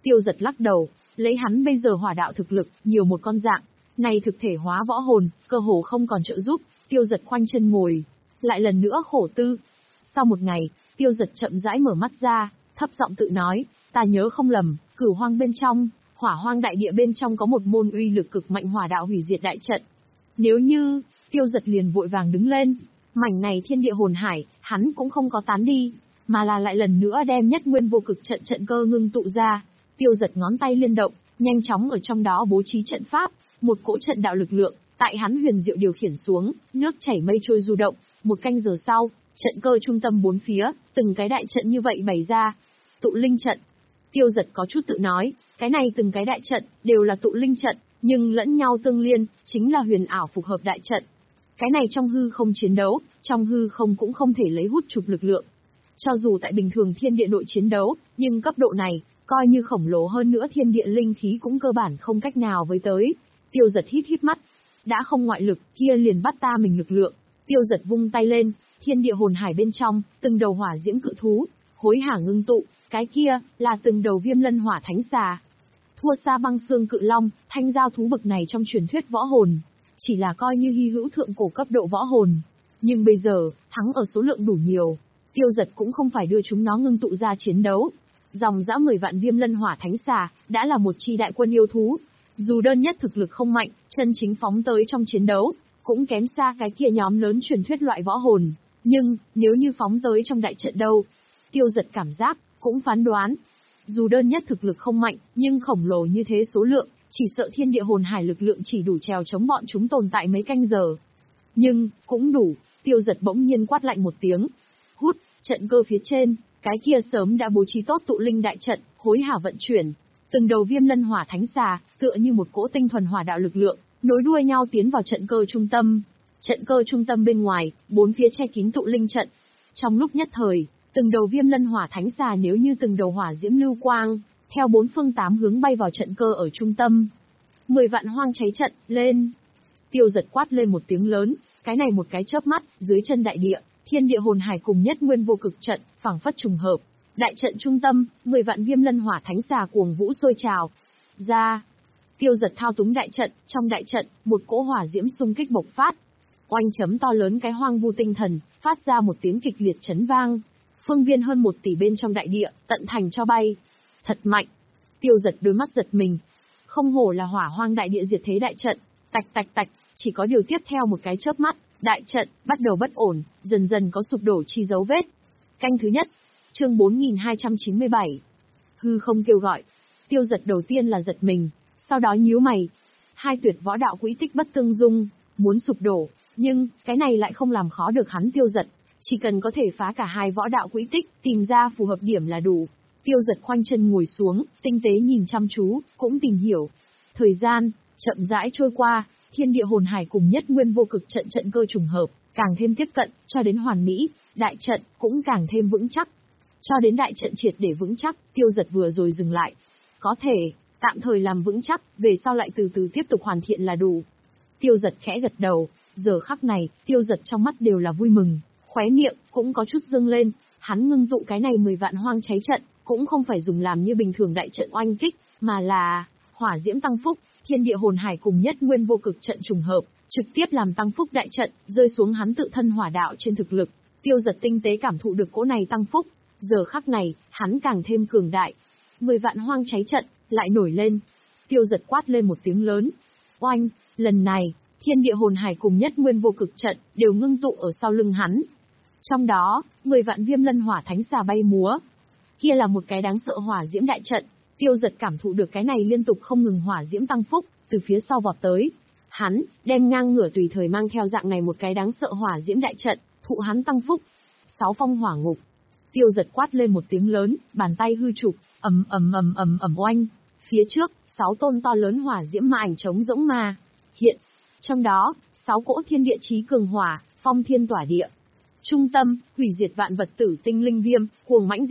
Tiêu Giật lắc đầu, lấy hắn bây giờ hỏa đạo thực lực, nhiều một con dạng, này thực thể hóa võ hồn, cơ hồ không còn trợ giúp. Tiêu Giật khoanh chân ngồi, lại lần nữa khổ tư. Sau một ngày, Tiêu Giật chậm rãi mở mắt ra, thấp giọng tự nói, ta nhớ không lầm, Cửu Hoang bên trong, Hỏa Hoang đại địa bên trong có một môn uy lực cực mạnh hỏa đạo hủy diệt đại trận. Nếu như, Tiêu Giật liền vội vàng đứng lên, mảnh này thiên địa hồn hải, hắn cũng không có tán đi, mà là lại lần nữa đem nhất nguyên vô cực trận trận cơ ngưng tụ ra. Tiêu Giật ngón tay liên động, nhanh chóng ở trong đó bố trí trận pháp, một cỗ trận đạo lực lượng, tại hắn huyền diệu điều khiển xuống, nước chảy mây trôi du động. Một canh giờ sau, trận cơ trung tâm bốn phía, từng cái đại trận như vậy bày ra. Tụ linh trận. Tiêu Giật có chút tự nói, cái này từng cái đại trận, đều là tụ linh trận, nhưng lẫn nhau tương liên, chính là huyền ảo phục hợp đại trận. Cái này trong hư không chiến đấu, trong hư không cũng không thể lấy hút chụp lực lượng. Cho dù tại bình thường thiên địa nội chiến đấu, nhưng cấp độ này, coi như khổng lồ hơn nữa thiên địa linh khí cũng cơ bản không cách nào với tới. Tiêu Giật hít hít mắt. Đã không ngoại lực, kia liền bắt ta mình lực lượng. Tiêu Giật vung tay lên, thiên địa hồn hải bên trong, từng đầu hỏa diễm cự thú, hối hả ngưng tụ, cái kia, là từng đầu viêm lân hỏa thánh xà. Thua xa băng xương cự long, thanh giao thú bực này trong truyền thuyết võ hồn. Chỉ là coi như hy hữu thượng cổ cấp độ võ hồn. Nhưng bây giờ, thắng ở số lượng đủ nhiều. Tiêu Giật cũng không phải đưa chúng nó ngưng tụ ra chiến đấu. Dòng dã mười vạn viêm lân hỏa thánh xà, đã là một chi đại quân yêu thú. Dù đơn nhất thực lực không mạnh, chân chính phóng tới trong chiến đấu, cũng kém xa cái kia nhóm lớn truyền thuyết loại võ hồn. Nhưng, nếu như phóng tới trong đại trận đâu? Tiêu Giật cảm giác, cũng phán đoán. Dù đơn nhất thực lực không mạnh, nhưng khổng lồ như thế số lượng, chỉ sợ thiên địa hồn hải lực lượng chỉ đủ trèo chống bọn chúng tồn tại mấy canh giờ. Nhưng, cũng đủ. Tiêu Giật bỗng nhiên quát lạnh một tiếng. Hút, trận cơ phía trên, cái kia sớm đã bố trí tốt tụ linh đại trận, hối hả vận chuyển. Từng đầu viêm lân hỏa thánh xà, tựa như một cỗ tinh thuần hỏa đạo lực lượng, nối đuôi nhau tiến vào trận cơ trung tâm. Trận cơ trung tâm bên ngoài, bốn phía che kín tụ linh trận. Trong lúc nhất thời, từng đầu viêm lân hỏa thánh xà nếu như từng đầu hỏa diễm lưu quang, theo bốn phương tám hướng bay vào trận cơ ở trung tâm. Mười vạn hoang cháy trận, lên. Tiêu Giật quát lên một tiếng lớn, cái này một cái chớp mắt, dưới chân đại địa, thiên địa hồn hải cùng nhất nguyên vô cực trận, phảng phất trùng hợp. Đại trận trung tâm, mười vạn viêm lân hỏa thánh xà cuồng vũ sôi trào. Ra. Tiêu Giật thao túng đại trận, trong đại trận, một cỗ hỏa diễm xung kích bộc phát. Oanh chấm to lớn cái hoang vu tinh thần, phát ra một tiếng kịch liệt chấn vang. Phương viên hơn một tỷ bên trong đại địa, tận thành cho bay. Thật mạnh. Tiêu Giật đôi mắt giật mình. Không hổ là hỏa hoang đại địa diệt thế đại trận. Tạch tạch tạch, chỉ có điều tiếp theo một cái chớp mắt, đại trận bắt đầu bất ổn, dần dần có sụp đổ chi dấu vết. Canh thứ nhất. Chương bốn nghìn hai trăm chín mươi bảy. Hư không kêu gọi. Tiêu Giật đầu tiên là giật mình, sau đó nhíu mày. Hai tuyệt võ đạo quỹ tích bất tương dung, muốn sụp đổ, nhưng cái này lại không làm khó được hắn Tiêu Giật, chỉ cần có thể phá cả hai võ đạo quỹ tích, tìm ra phù hợp điểm là đủ. Tiêu Giật khoanh chân ngồi xuống, tinh tế nhìn chăm chú, cũng tìm hiểu. Thời gian chậm rãi trôi qua, thiên địa hồn hải cùng nhất nguyên vô cực trận trận cơ trùng hợp, càng thêm tiếp cận, cho đến hoàn mỹ, đại trận cũng càng thêm vững chắc. Cho đến đại trận triệt để vững chắc, Tiêu Giật vừa rồi dừng lại. Có thể, tạm thời làm vững chắc, về sau lại từ từ tiếp tục hoàn thiện là đủ. Tiêu Giật khẽ gật đầu, giờ khắc này, Tiêu Giật trong mắt đều là vui mừng, khóe miệng cũng có chút dương lên, hắn ngưng tụ cái này mười vạn hoang cháy trận, cũng không phải dùng làm như bình thường đại trận oanh kích, mà là hỏa diễm tăng phúc, thiên địa hồn hải cùng nhất nguyên vô cực trận trùng hợp, trực tiếp làm tăng phúc đại trận, rơi xuống hắn tự thân hỏa đạo trên thực lực. Tiêu Giật tinh tế cảm thụ được cỗ này tăng phúc, giờ khắc này, hắn càng thêm cường đại. Mười vạn hoang cháy trận, lại nổi lên. Tiêu Giật quát lên một tiếng lớn. Oanh, lần này, thiên địa hồn hải cùng nhất nguyên vô cực trận, đều ngưng tụ ở sau lưng hắn. Trong đó, mười vạn viêm lân hỏa thánh xà bay múa. Kia là một cái đáng sợ hỏa diễm đại trận. Tiêu Giật cảm thụ được cái này liên tục không ngừng hỏa diễm tăng phúc, từ phía sau vọt tới. Hắn, đem ngang ngửa tùy thời mang theo dạng này một cái đáng sợ hỏa diễm đại trận, thụ hắn tăng phúc. Sáu phong hỏa ngục. Tiêu Giật quát lên một tiếng lớn, bàn tay hư chụp, ầm ầm ầm ầm ầm oanh. Phía trước, sáu tôn to lớn hỏa diễm ma ảnh trống rỗng ma hiện. Trong đó, sáu cỗ thiên địa chí cường hỏa, phong thiên tỏa địa. Trung tâm, hủy diệt vạn vật tử tinh linh viêm, cuồng mãnh